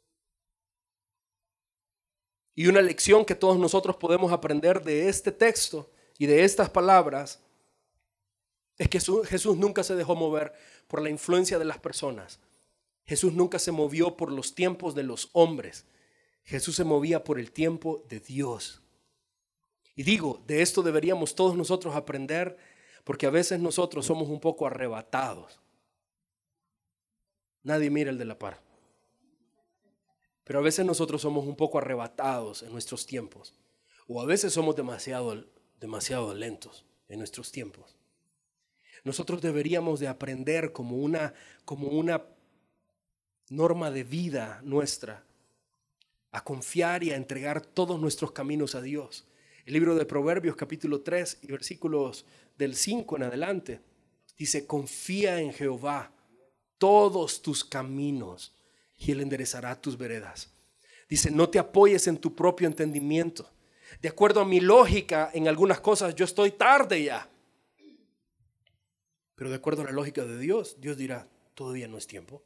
Y una lección que todos nosotros podemos aprender de este texto y de estas palabras es que Jesús nunca se dejó mover por la influencia de las personas. Jesús nunca se movió por los tiempos de los hombres. Jesús se movía por el tiempo de Dios. Y digo, de esto deberíamos todos nosotros aprender, porque a veces nosotros somos un poco arrebatados. Nadie mira el de la par. Pero a veces nosotros somos un poco arrebatados en nuestros tiempos. O a veces somos demasiado, demasiado lentos en nuestros tiempos. Nosotros deberíamos de aprender como una, como una norma de vida nuestra a confiar y a entregar todos nuestros caminos a Dios. El libro de Proverbios capítulo tres y versículos del cinco en adelante dice: confía en Jehová todos tus caminos y Él enderezará tus veredas. Dice: no te apoyes en tu propio entendimiento. De acuerdo a mi lógica, en algunas cosas yo estoy tarde ya. Pero de acuerdo a la lógica de Dios, Dios dirá: todavía no es tiempo.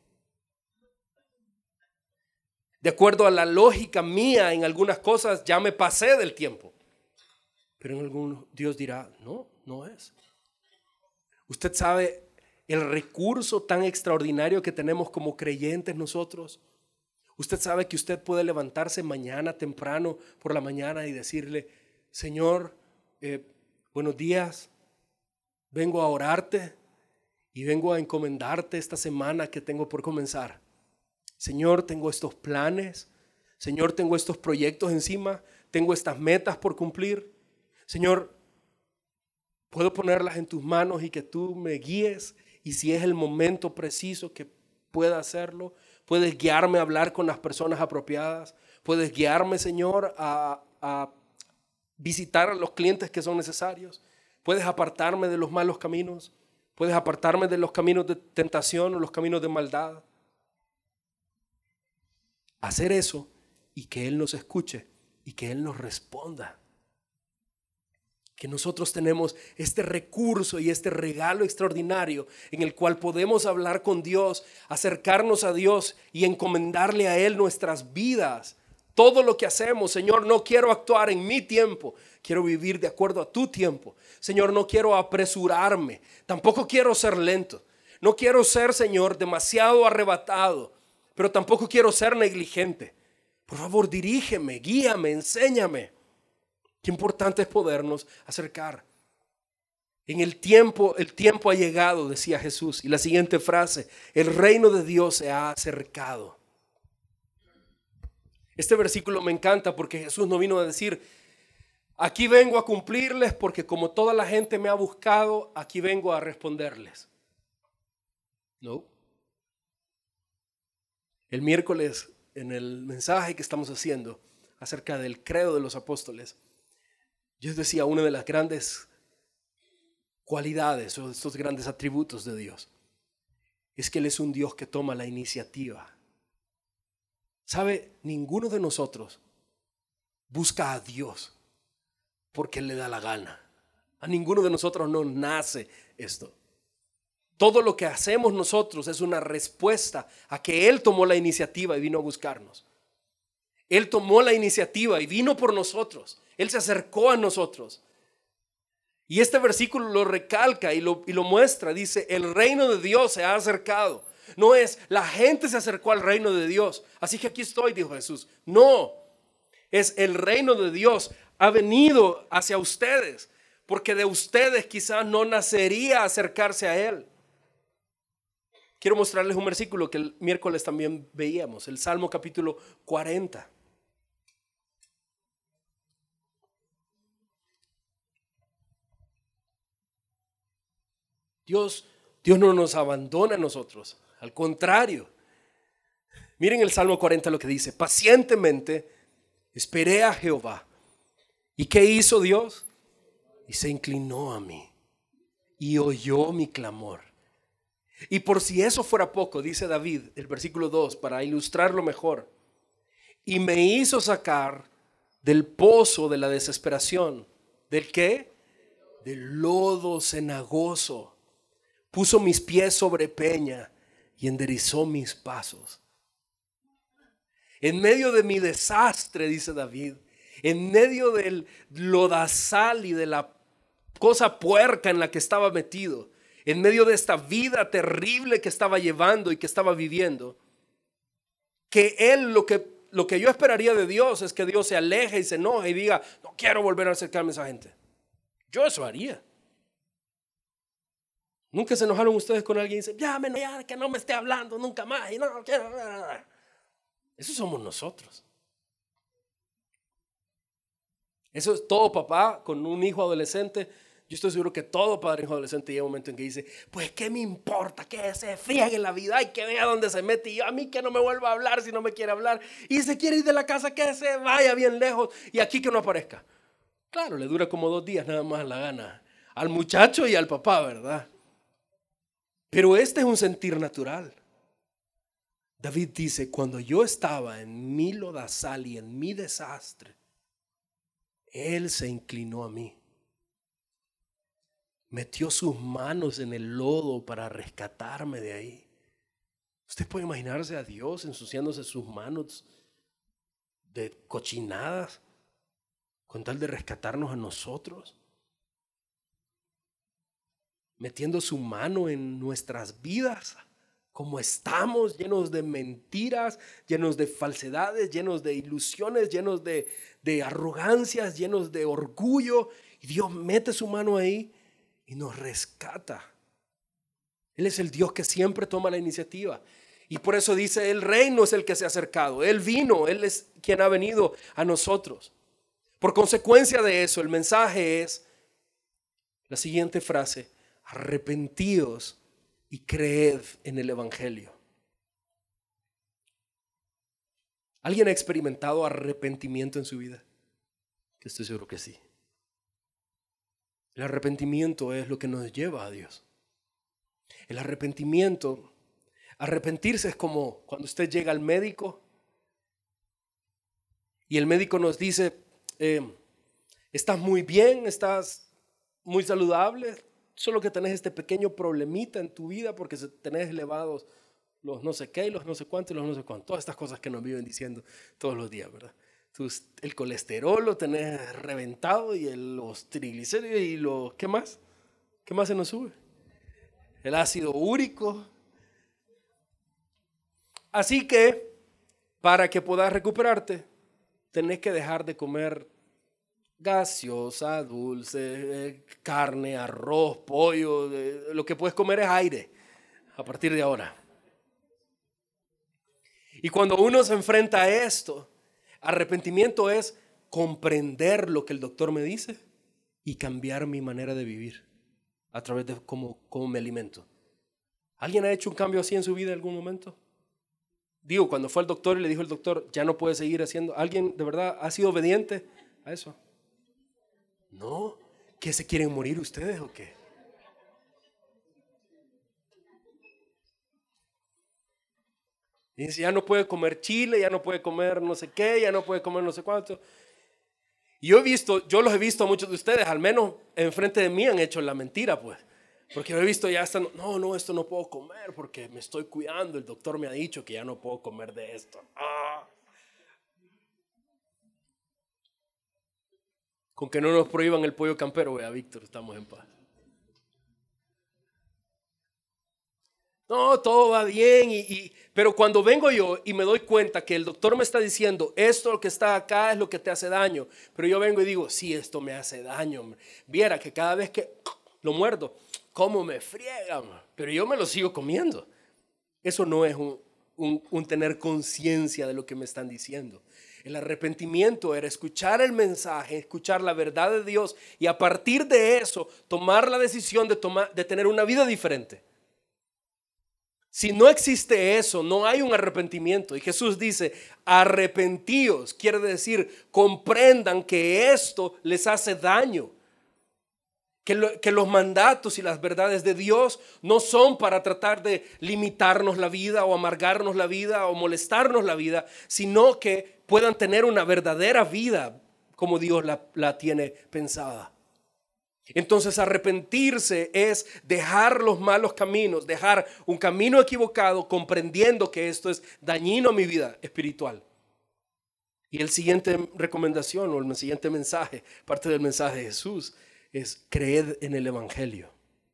De acuerdo a la lógica mía, en algunas cosas ya me pasé del tiempo. Pero en algunos Dios dirá: no, no es. Usted sabe el recurso tan extraordinario que tenemos como creyentes nosotros. Usted sabe que usted puede levantarse mañana temprano por la mañana y decirle: Señor, eh, buenos días, vengo a orarte y vengo a encomendarte esta semana que tengo por comenzar. Señor, tengo estos planes. Señor, tengo estos proyectos encima. Tengo estas metas por cumplir. Señor, puedo ponerlas en tus manos y que tú me guíes. Y si es el momento preciso que pueda hacerlo, puedes guiarme a hablar con las personas apropiadas. Puedes guiarme, Señor, a, a visitar a los clientes que son necesarios. Puedes apartarme de los malos caminos. Puedes apartarme de los caminos de tentación o los caminos de maldad. Hacer eso y que Él nos escuche y que Él nos responda. Que nosotros tenemos este recurso y este regalo extraordinario en el cual podemos hablar con Dios, acercarnos a Dios y encomendarle a Él nuestras vidas. Todo lo que hacemos: Señor, no quiero actuar en mi tiempo, quiero vivir de acuerdo a tu tiempo. Señor, no quiero apresurarme, tampoco quiero ser lento. No quiero ser, Señor, demasiado arrebatado, pero tampoco quiero ser negligente. Por favor, dirígeme, guíame, enséñame. Qué importante es podernos acercar. En el tiempo, el tiempo ha llegado, decía Jesús. Y la siguiente frase: el reino de Dios se ha acercado. Este versículo me encanta porque Jesús no vino a decir: aquí vengo a cumplirles porque como toda la gente me ha buscado, aquí vengo a responderles. No. El miércoles, en el mensaje que estamos haciendo acerca del credo de los apóstoles, yo decía: una de las grandes cualidades o estos grandes atributos de Dios es que Él es un Dios que toma la iniciativa. ¿Sabe? Ninguno de nosotros busca a Dios porque Él le da la gana. A ninguno de nosotros nos nace esto. Todo lo que hacemos nosotros es una respuesta a que Él tomó la iniciativa y vino a buscarnos. Él tomó la iniciativa y vino por nosotros. Él se acercó a nosotros. Y este versículo lo recalca y lo, y lo muestra. Dice: el reino de Dios se ha acercado. No es la gente se acercó al reino de Dios, así que aquí estoy, dijo Jesús. No, es el reino de Dios ha venido hacia ustedes, porque de ustedes quizás no nacería acercarse a Él. Quiero mostrarles un versículo que el miércoles también veíamos, el Salmo capítulo cuarenta. Dios, Dios no nos abandona a nosotros, al contrario. Miren el Salmo cuarenta lo que dice: pacientemente esperé a Jehová. ¿Y qué hizo Dios? Y se inclinó a mí y oyó mi clamor. Y por si eso fuera poco, dice David, el versículo dos, para ilustrarlo mejor: y me hizo sacar del pozo de la desesperación. ¿Del qué? Del lodo cenagoso. Puso mis pies sobre peña y enderezó mis pasos. En medio de mi desastre, dice David, en medio del lodazal y de la cosa puerca en la que estaba metido, en medio de esta vida terrible que estaba llevando y que estaba viviendo, que él lo que, lo que yo esperaría de Dios es que Dios se aleje y se enoje y diga: no quiero volver a acercarme a esa gente. Yo eso haría. ¿Nunca se enojaron ustedes con alguien y dicen: llámenme ya, que no me esté hablando nunca más y no quiero? Eso somos nosotros. Eso es todo papá con un hijo adolescente. Yo estoy seguro que todo padre adolescente llega un momento en que dice, pues qué me importa, que se friegue en la vida y que vea dónde se mete, y a mí que no me vuelva a hablar si no me quiere hablar, y se quiere ir de la casa, que se vaya bien lejos y aquí que no aparezca. Claro, le dura como dos días nada más la gana al muchacho y al papá, ¿verdad? Pero este es un sentir natural. David dice, cuando yo estaba en mi lodazal y en mi desastre, Él se inclinó a mí. Metió sus manos en el lodo para rescatarme de ahí. Usted puede imaginarse a Dios ensuciándose sus manos de cochinadas con tal de rescatarnos a nosotros. Metiendo su mano en nuestras vidas, como estamos, llenos de mentiras, llenos de falsedades, llenos de ilusiones, llenos de, de arrogancias, llenos de orgullo. Y Dios mete su mano ahí y nos rescata. Él es el Dios que siempre toma la iniciativa. Y por eso dice, el reino es el que se ha acercado. Él vino, Él es quien ha venido a nosotros. Por consecuencia de eso, el mensaje es la siguiente frase: arrepentíos y creed en el evangelio. ¿Alguien ha experimentado arrepentimiento en su vida? Que estoy seguro que sí. El arrepentimiento es lo que nos lleva a Dios. El arrepentimiento, arrepentirse es como cuando usted llega al médico y el médico nos dice, eh, estás muy bien, estás muy saludable, solo que tenés este pequeño problemita en tu vida porque tenés elevados los no sé qué y los no sé cuántos y los no sé cuántos. Todas estas cosas que nos viven diciendo todos los días, ¿verdad? Entonces, el colesterol lo tenés reventado y el, los triglicéridos y los, ¿qué más? ¿Qué más se nos sube? El ácido úrico. Así que, para que puedas recuperarte, tenés que dejar de comer gaseosa, dulce, eh, carne, arroz, pollo. Eh, lo que puedes comer es aire a partir de ahora. Y cuando uno se enfrenta a esto, arrepentimiento es comprender lo que el doctor me dice y cambiar mi manera de vivir a través de cómo, cómo me alimento. ¿Alguien ha hecho un cambio así en su vida en algún momento? Digo, cuando fue al doctor y le dijo el doctor, ya no puede seguir haciendo. ¿Alguien de verdad ha sido obediente a eso? ¿No? ¿Qué, se quieren morir ustedes o qué? Y dice, ya no puede comer chile, ya no puede comer no sé qué, ya no puede comer no sé cuánto. Y yo he visto, yo los he visto a muchos de ustedes, al menos enfrente de mí han hecho la mentira, pues. Porque yo he visto ya están, no, no, esto no puedo comer porque me estoy cuidando. El doctor me ha dicho que ya no puedo comer de esto. Ah. Con que no nos prohíban el pollo campero, vea, Víctor, estamos en paz. No, todo va bien, y, y, pero cuando vengo yo y me doy cuenta que el doctor me está diciendo, esto lo que está acá es lo que te hace daño, pero yo vengo y digo, sí, esto me hace daño. Viera que cada vez que lo muerdo, cómo me friegan, pero yo me lo sigo comiendo. Eso no es un, un, un tener conciencia de lo que me están diciendo. El arrepentimiento era escuchar el mensaje, escuchar la verdad de Dios y a partir de eso tomar la decisión de, tomar, de tener una vida diferente. Si no existe eso, no hay un arrepentimiento. Y Jesús dice, arrepentíos, quiere decir, comprendan que esto les hace daño. Que, lo, que los mandatos y las verdades de Dios no son para tratar de limitarnos la vida o amargarnos la vida o molestarnos la vida, sino que puedan tener una verdadera vida como Dios la, la tiene pensada. Entonces arrepentirse es dejar los malos caminos, dejar un camino equivocado, comprendiendo que esto es dañino a mi vida espiritual. Y el siguiente recomendación o el siguiente mensaje, parte del mensaje de Jesús, es creed en el evangelio.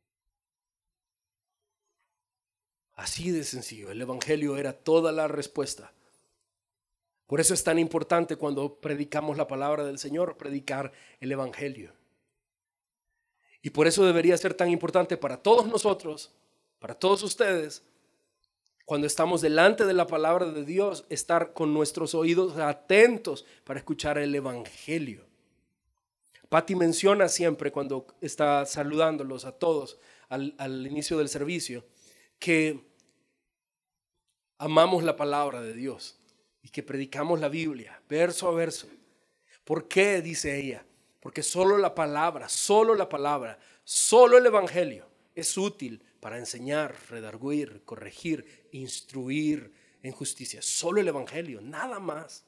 Así de sencillo, el evangelio era toda la respuesta. Por eso es tan importante cuando predicamos la palabra del Señor, predicar el evangelio. Y por eso debería ser tan importante para todos nosotros, para todos ustedes, cuando estamos delante de la palabra de Dios, estar con nuestros oídos atentos para escuchar el evangelio. Patty menciona siempre cuando está saludándolos a todos al, al inicio del servicio que amamos la palabra de Dios y que predicamos la Biblia verso a verso. ¿Por qué? Dice ella. Porque solo la palabra, solo la palabra, solo el evangelio es útil para enseñar, redarguir, corregir, instruir en justicia. Solo el evangelio, nada más.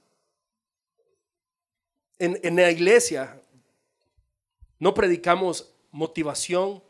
En, en la iglesia no predicamos motivación,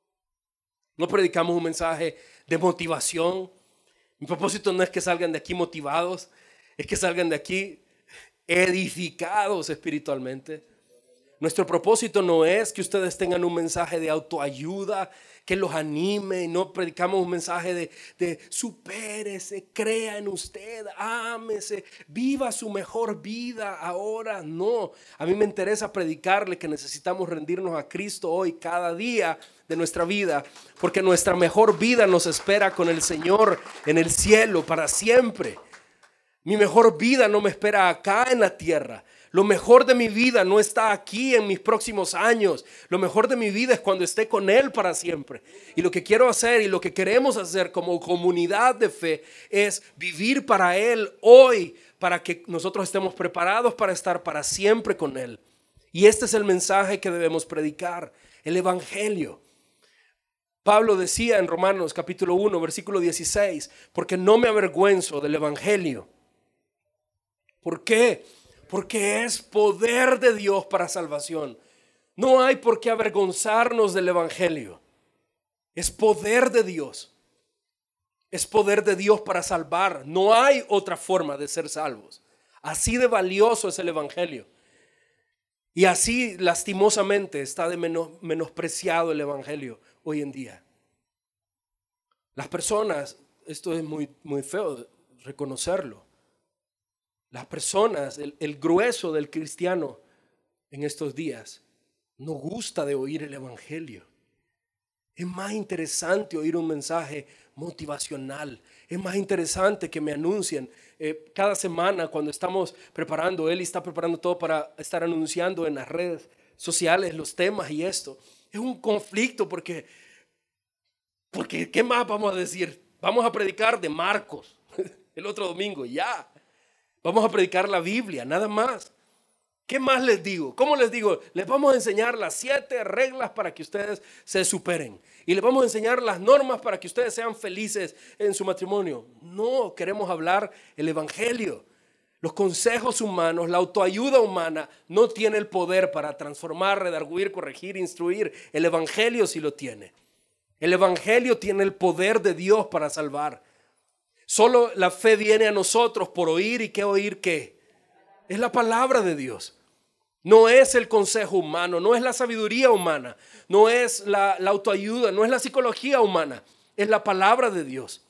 no predicamos un mensaje de motivación. Mi propósito no es que salgan de aquí motivados, es que salgan de aquí edificados espiritualmente. Nuestro propósito no es que ustedes tengan un mensaje de autoayuda que los anime. No predicamos un mensaje de, de supérese, crea en usted, ámese, viva su mejor vida ahora. No, a mí me interesa predicarle que necesitamos rendirnos a Cristo hoy, cada día de nuestra vida, porque nuestra mejor vida nos espera con el Señor en el cielo para siempre. Mi mejor vida no me espera acá en la tierra. Lo mejor de mi vida no está aquí en mis próximos años. Lo mejor de mi vida es cuando esté con Él para siempre. Y lo que quiero hacer y lo que queremos hacer como comunidad de fe es vivir para Él hoy, para que nosotros estemos preparados para estar para siempre con Él. Y este es el mensaje que debemos predicar, el evangelio. Pablo decía en Romanos capítulo uno, versículo dieciséis, porque no me avergüenzo del evangelio. ¿Por qué? Porque es poder de Dios para salvación. No hay por qué avergonzarnos del evangelio. Es poder de Dios. Es poder de Dios para salvar. No hay otra forma de ser salvos. Así de valioso es el evangelio. Y así lastimosamente está de menos, menospreciado el evangelio hoy en día. Las personas, esto es muy, muy feo reconocerlo. Las personas, el, el grueso del cristiano en estos días no gusta de oír el evangelio. Es más interesante oír un mensaje motivacional. Es más interesante que me anuncien eh, cada semana cuando estamos preparando. Él está preparando todo para estar anunciando en las redes sociales los temas y esto. Es un conflicto porque, porque ¿qué más vamos a decir? Vamos a predicar de Marcos el otro domingo, ya. Vamos a predicar la Biblia, nada más. ¿Qué más les digo? ¿Cómo les digo? Les vamos a enseñar las siete reglas para que ustedes se superen. Y les vamos a enseñar las normas para que ustedes sean felices en su matrimonio. No, queremos hablar el evangelio. Los consejos humanos, la autoayuda humana no tiene el poder para transformar, redarguir, corregir, instruir. El evangelio sí lo tiene. El evangelio tiene el poder de Dios para salvar. Solo la fe viene a nosotros por oír. ¿Y qué oír qué? Es la palabra de Dios. No es el consejo humano, no es la sabiduría humana, no es la, la autoayuda, no es la psicología humana, es la palabra de Dios.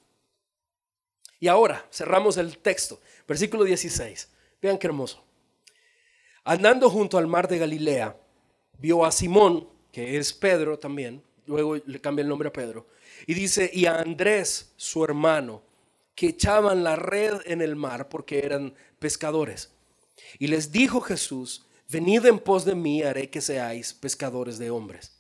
Y ahora cerramos el texto, versículo dieciséis. Vean qué hermoso. Andando junto al mar de Galilea, vio a Simón, que es Pedro también, luego le cambia el nombre a Pedro, y dice, y a Andrés, su hermano, que echaban la red en el mar porque eran pescadores. Y les dijo Jesús, venid en pos de mí, haré que seáis pescadores de hombres.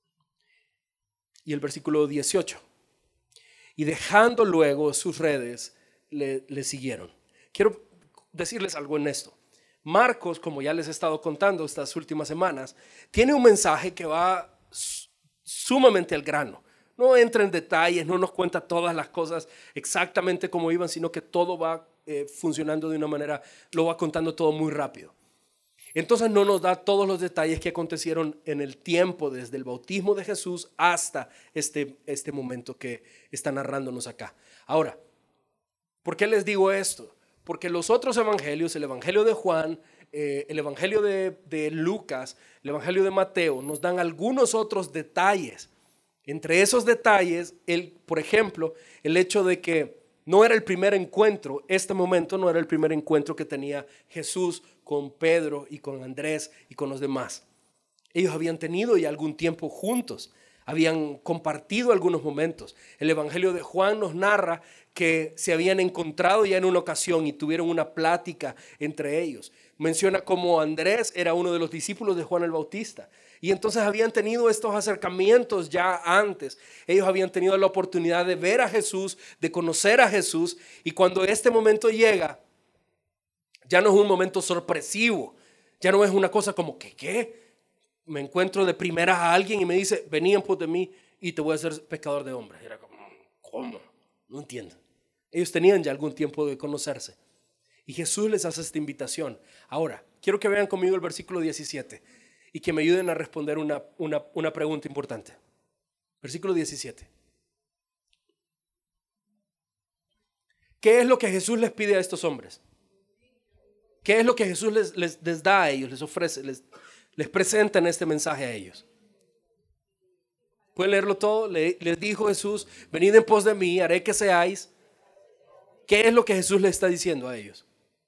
Y el versículo dieciocho. Y dejando luego sus redes, le, le siguieron. Quiero decirles algo en esto. Marcos, como ya les he estado contando estas últimas semanas, tiene un mensaje que va sumamente al grano. No entra en detalles, no nos cuenta todas las cosas exactamente como iban, sino que todo va eh, funcionando de una manera, lo va contando todo muy rápido. Entonces no nos da todos los detalles que acontecieron en el tiempo desde el bautismo de Jesús hasta este, este momento que está narrándonos acá. Ahora, ¿por qué les digo esto? Porque los otros evangelios, el evangelio de Juan, eh, el evangelio de, de Lucas, el evangelio de Mateo, nos dan algunos otros detalles. Entre esos detalles, el, por ejemplo, el hecho de que no era el primer encuentro, este momento no era el primer encuentro que tenía Jesús con Pedro y con Andrés y con los demás. Ellos habían tenido ya algún tiempo juntos habían compartido algunos momentos. El Evangelio de Juan nos narra que se habían encontrado ya en una ocasión y tuvieron una plática entre ellos. Menciona cómo Andrés era uno de los discípulos de Juan el Bautista. Y entonces habían tenido estos acercamientos ya antes. Ellos habían tenido la oportunidad de ver a Jesús, de conocer a Jesús. Y cuando este momento llega, ya no es un momento sorpresivo. Ya no es una cosa como que, ¿qué? Me encuentro de primera a alguien y me dice, vení en pos de mí y te voy a hacer pescador de hombres. Era como, ¿cómo? No entiendo. Ellos tenían ya algún tiempo de conocerse. Y Jesús les hace esta invitación. Ahora, quiero que vean conmigo el versículo diecisiete y que me ayuden a responder una, una, una pregunta importante. Versículo diecisiete. ¿Qué es lo que Jesús les pide a estos hombres? ¿Qué es lo que Jesús les, les, les da a ellos, les ofrece, les, les presenta en este mensaje a ellos? ¿Pueden leerlo todo? Le, les dijo Jesús, venid en pos de mí, haré que seáis. ¿Qué es lo que Jesús les está diciendo a ellos?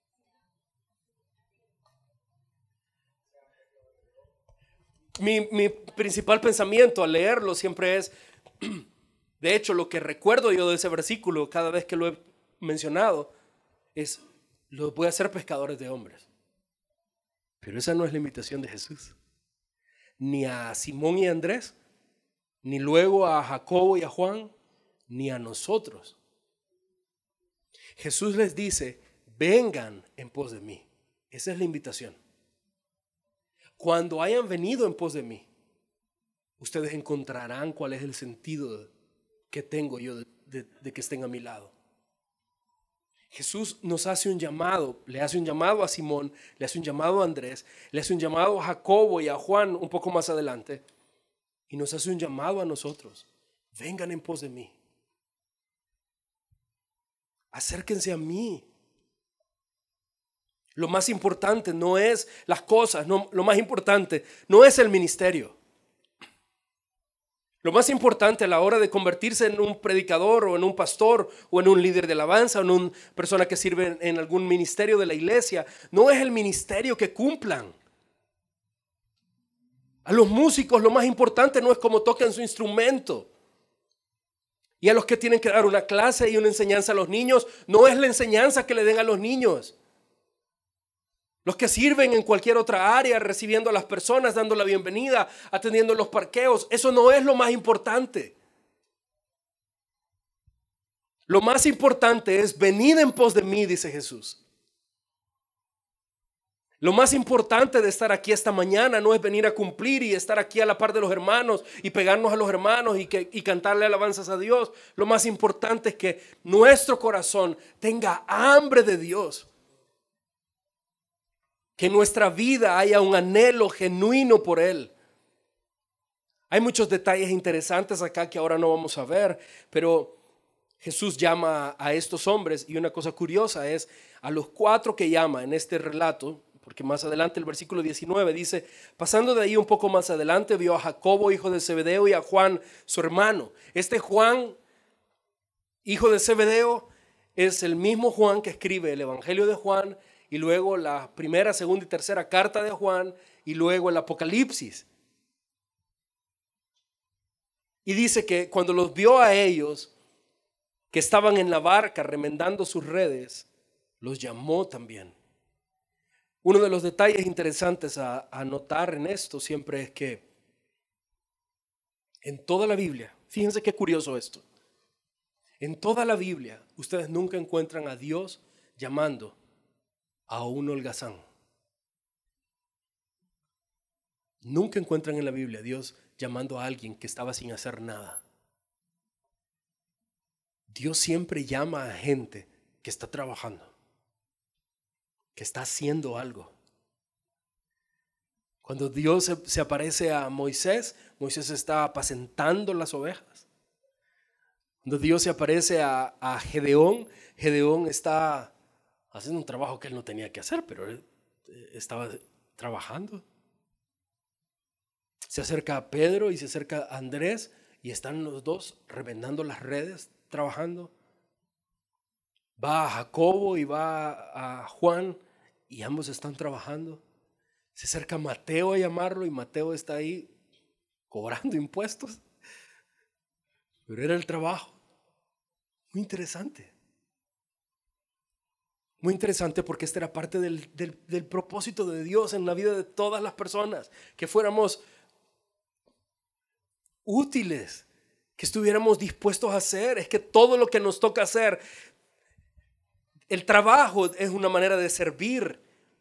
Mi, mi principal pensamiento al leerlo siempre es, de hecho lo que recuerdo yo de ese versículo cada vez que lo he mencionado es, los voy a hacer pescadores de hombres. Pero esa no es la invitación de Jesús. Ni a Simón y a Andrés, ni luego a Jacobo y a Juan, ni a nosotros. Jesús les dice, vengan en pos de mí. Esa es la invitación. Cuando hayan venido en pos de mí, ustedes encontrarán cuál es el sentido que tengo yo de, de, de que estén a mi lado. Jesús nos hace un llamado, le hace un llamado a Simón, le hace un llamado a Andrés, le hace un llamado a Jacobo y a Juan un poco más adelante, y nos hace un llamado a nosotros. Vengan en pos de mí. Acérquense a mí. Lo más importante no es las cosas, no, lo más importante no es el ministerio. Lo más importante a la hora de convertirse en un predicador o en un pastor o en un líder de alabanza o en una persona que sirve en, en algún ministerio de la iglesia, no es el ministerio que cumplan. A los músicos lo más importante no es cómo tocan su instrumento. Y a los que tienen que dar una clase y una enseñanza a los niños, no es la enseñanza que le den a los niños. Los que sirven en cualquier otra área, recibiendo a las personas, dando la bienvenida, atendiendo los parqueos, eso no es lo más importante. Lo más importante es venid en pos de mí, dice Jesús. Lo más importante de estar aquí esta mañana no es venir a cumplir y estar aquí a la par de los hermanos y pegarnos a los hermanos y, que, y cantarle alabanzas a Dios. Lo más importante es que nuestro corazón tenga hambre de Dios. Que en nuestra vida haya un anhelo genuino por Él. Hay muchos detalles interesantes acá que ahora no vamos a ver, pero Jesús llama a estos hombres y una cosa curiosa es a los cuatro que llama en este relato, porque más adelante el versículo diecinueve dice, pasando de ahí un poco más adelante vio a Jacobo, hijo de Zebedeo, y a Juan, su hermano. Este Juan, hijo de Zebedeo, es el mismo Juan que escribe el Evangelio de Juan, y luego la primera, segunda y tercera carta de Juan, y luego el Apocalipsis. Y dice que cuando los vio a ellos, que estaban en la barca remendando sus redes, los llamó también. Uno de los detalles interesantes a, a notar en esto siempre es que en toda la Biblia, fíjense qué curioso esto, en toda la Biblia ustedes nunca encuentran a Dios llamando a un holgazán. Nunca encuentran en la Biblia a Dios llamando a alguien que estaba sin hacer nada. Dios siempre llama a gente que está trabajando, que está haciendo algo. Cuando Dios se, se aparece a Moisés, Moisés está apacentando las ovejas. Cuando Dios se aparece a, a Gedeón, Gedeón está haciendo un trabajo que él no tenía que hacer, pero él estaba trabajando. Se acerca a Pedro y se acerca a Andrés y están los dos remendando las redes, trabajando. Va a Jacobo y va a Juan y ambos están trabajando. Se acerca Mateo a llamarlo y Mateo está ahí cobrando impuestos. pero era el trabajo. Muy interesante. Muy interesante porque esta era parte del, del, del propósito de Dios en la vida de todas las personas, que fuéramos útiles, que estuviéramos dispuestos a hacer. Es que todo lo que nos toca hacer, el trabajo es una manera de servir.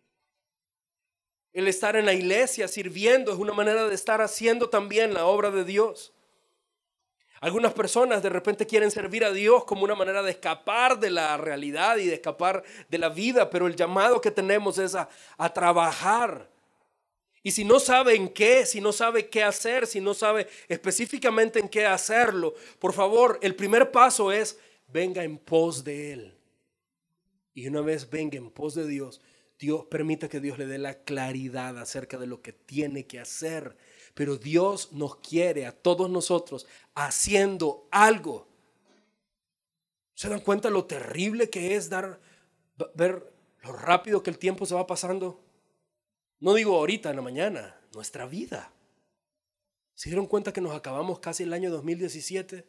El estar en la iglesia sirviendo es una manera de estar haciendo también la obra de Dios. Algunas personas de repente quieren servir a Dios como una manera de escapar de la realidad y de escapar de la vida, pero el llamado que tenemos es a, a trabajar. Y si no sabe en qué, si no sabe qué hacer, si no sabe específicamente en qué hacerlo, por favor, el primer paso es venga en pos de Él. Y una vez venga en pos de Dios, Dios permite que Dios le dé la claridad acerca de lo que tiene que hacer. Pero Dios nos quiere a todos nosotros haciendo algo. ¿Se dan cuenta lo terrible que es dar, ver lo rápido que el tiempo se va pasando? No digo ahorita en la mañana, nuestra vida. ¿Se dieron cuenta que nos acabamos casi el año dos mil diecisiete?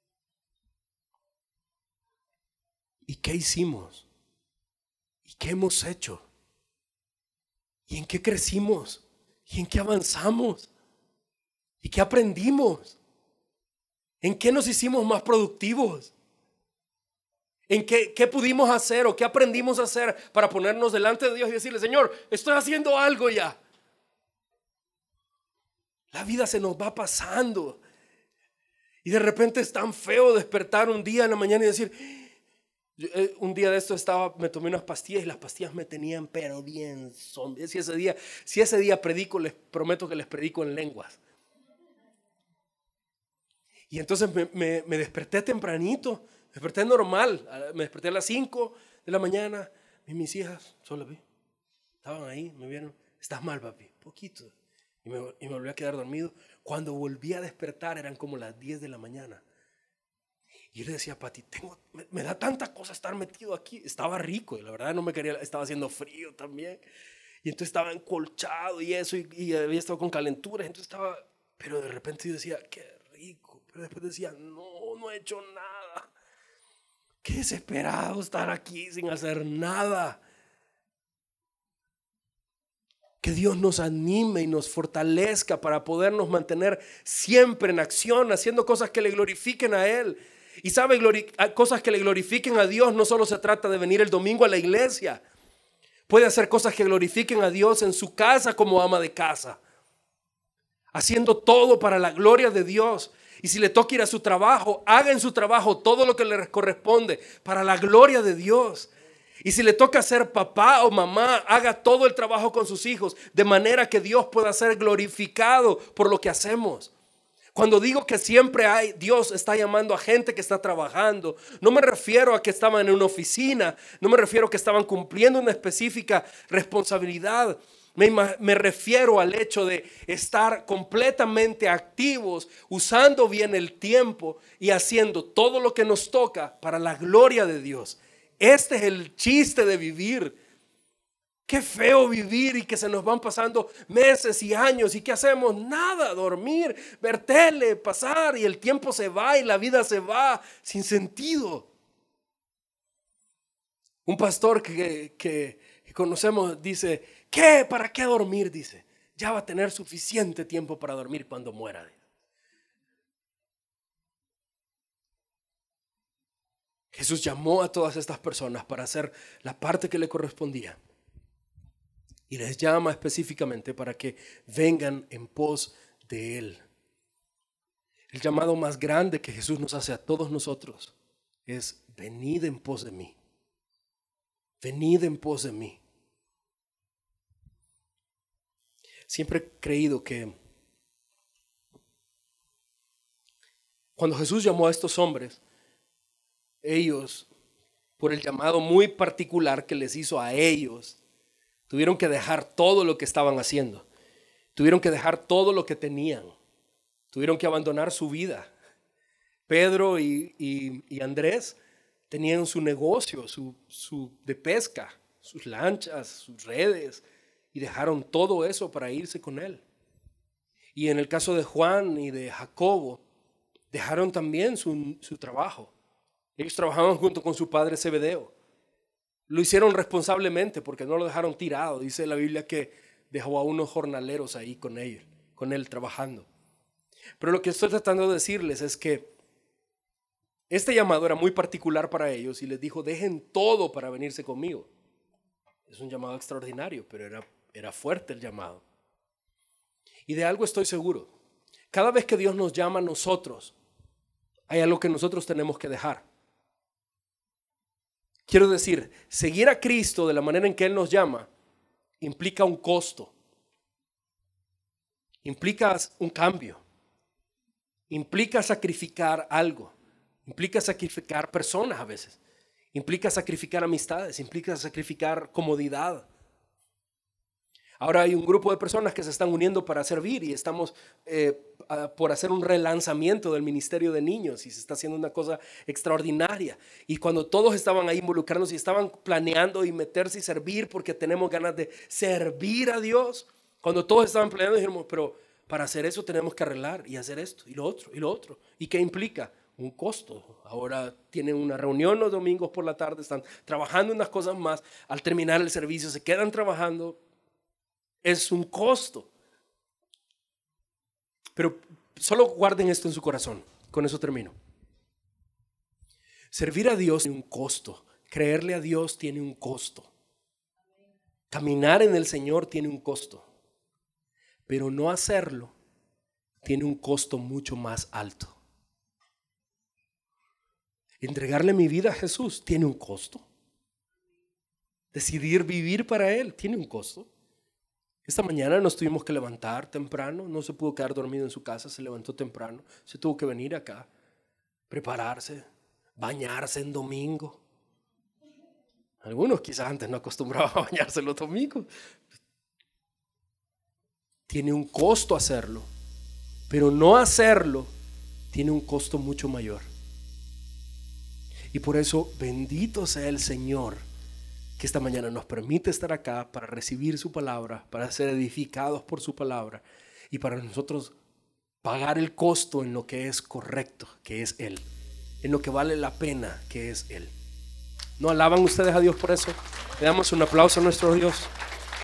¿Y qué hicimos? ¿Y qué hemos hecho? ¿Y en qué crecimos? ¿Y en qué avanzamos? ¿Y qué aprendimos? ¿En qué nos hicimos más productivos? ¿En qué, qué pudimos hacer o qué aprendimos a hacer para ponernos delante de Dios y decirle, Señor, estoy haciendo algo ya? La vida se nos va pasando. Y de repente es tan feo despertar un día en la mañana y decir, eh, un día de esto estaba, me tomé unas pastillas y las pastillas me tenían pero bien zombie. Si ese día, si ese día predico, les prometo que les predico en lenguas. Y entonces me, me, me desperté tempranito, me desperté normal, me desperté a las cinco de la mañana y mis hijas, solo vi, estaban ahí, me vieron, estás mal papi, poquito, y me, y me volví a quedar dormido. Cuando volví a despertar eran como las diez de la mañana. Y yo le decía a Pati, tengo, me, me da tanta cosa estar metido aquí. Estaba rico y la verdad no me quería, estaba haciendo frío también. Y entonces estaba encolchado y eso, y, y había estado con calenturas, entonces estaba, pero de repente yo decía, qué rico. Pero después decía, no, no he hecho nada. Qué desesperado estar aquí sin hacer nada. Que Dios nos anime y nos fortalezca para podernos mantener siempre en acción, haciendo cosas que le glorifiquen a Él. Y sabe, glori- cosas que le glorifiquen a Dios no solo se trata de venir el domingo a la iglesia. Puede hacer cosas que glorifiquen a Dios en su casa como ama de casa, haciendo todo para la gloria de Dios. Y si le toca ir a su trabajo, haga en su trabajo todo lo que le corresponde para la gloria de Dios. Y si le toca ser papá o mamá, haga todo el trabajo con sus hijos, de manera que Dios pueda ser glorificado por lo que hacemos. Cuando digo que siempre hay, Dios está llamando a gente que está trabajando, no me refiero a que estaban en una oficina, no me refiero a que estaban cumpliendo una específica responsabilidad. Me, me refiero al hecho de estar completamente activos, usando bien el tiempo y haciendo todo lo que nos toca para la gloria de Dios. Este es el chiste de vivir. Qué feo vivir y que se nos van pasando meses y años y ¿qué hacemos? Nada, dormir, ver tele, pasar y el tiempo se va y la vida se va sin sentido. Un pastor que, que, que conocemos dice, ¿qué? ¿Para qué dormir? Dice, ya va a tener suficiente tiempo para dormir cuando muera. Jesús llamó a todas estas personas para hacer la parte que le correspondía. Y les llama específicamente para que vengan en pos de Él. El llamado más grande que Jesús nos hace a todos nosotros es venid en pos de mí. Venid en pos de mí. Siempre he creído que cuando Jesús llamó a estos hombres, ellos, por el llamado muy particular que les hizo a ellos, tuvieron que dejar todo lo que estaban haciendo. Tuvieron que dejar todo lo que tenían. Tuvieron que abandonar su vida. Pedro y, y, y Andrés tenían su negocio, su, su de pesca, sus lanchas, sus redes, y dejaron todo eso para irse con él. Y en el caso de Juan y de Jacobo, dejaron también su, su trabajo. Ellos trabajaban junto con su padre Zebedeo. Lo hicieron responsablemente porque no lo dejaron tirado. Dice la Biblia que dejó a unos jornaleros ahí con él, con él trabajando. Pero lo que estoy tratando de decirles es que este llamado era muy particular para ellos y les dijo: dejen todo para venirse conmigo. Es un llamado extraordinario, pero era, era fuerte el llamado. Y de algo estoy seguro: cada vez que Dios nos llama a nosotros, hay algo que nosotros tenemos que dejar. Quiero decir, seguir a Cristo de la manera en que Él nos llama implica un costo, implica un cambio, implica sacrificar algo, implica sacrificar personas a veces, implica sacrificar amistades, implica sacrificar comodidad. Ahora hay un grupo de personas que se están uniendo para servir y estamos eh, a, por hacer un relanzamiento del ministerio de niños y se está haciendo una cosa extraordinaria. Y cuando todos estaban ahí involucrándose y estaban planeando y meterse y servir porque tenemos ganas de servir a Dios, cuando todos estaban planeando dijimos: pero para hacer eso tenemos que arreglar y hacer esto y lo otro y lo otro. ¿Y qué implica? Un costo. Ahora tienen una reunión los domingos por la tarde, están trabajando unas cosas más. Al terminar el servicio se quedan trabajando. Es un costo. Pero solo guarden esto en su corazón. Con eso termino. Servir a Dios tiene un costo. Creerle a Dios tiene un costo. Caminar en el Señor tiene un costo. Pero no hacerlo tiene un costo mucho más alto. Entregarle mi vida a Jesús tiene un costo. Decidir vivir para Él tiene un costo. Esta mañana nos tuvimos que levantar temprano, no se pudo quedar dormido en su casa, se levantó temprano, se tuvo que venir acá, prepararse, bañarse en domingo. Algunos quizás antes no acostumbraban a bañarse los domingos. Tiene un costo hacerlo, pero no hacerlo tiene un costo mucho mayor. Y por eso bendito sea el Señor, que esta mañana nos permite estar acá para recibir su palabra, para ser edificados por su palabra y para nosotros pagar el costo en lo que es correcto, que es Él, en lo que vale la pena, que es Él. ¿No alaban ustedes a Dios por eso? Le damos un aplauso a nuestro Dios.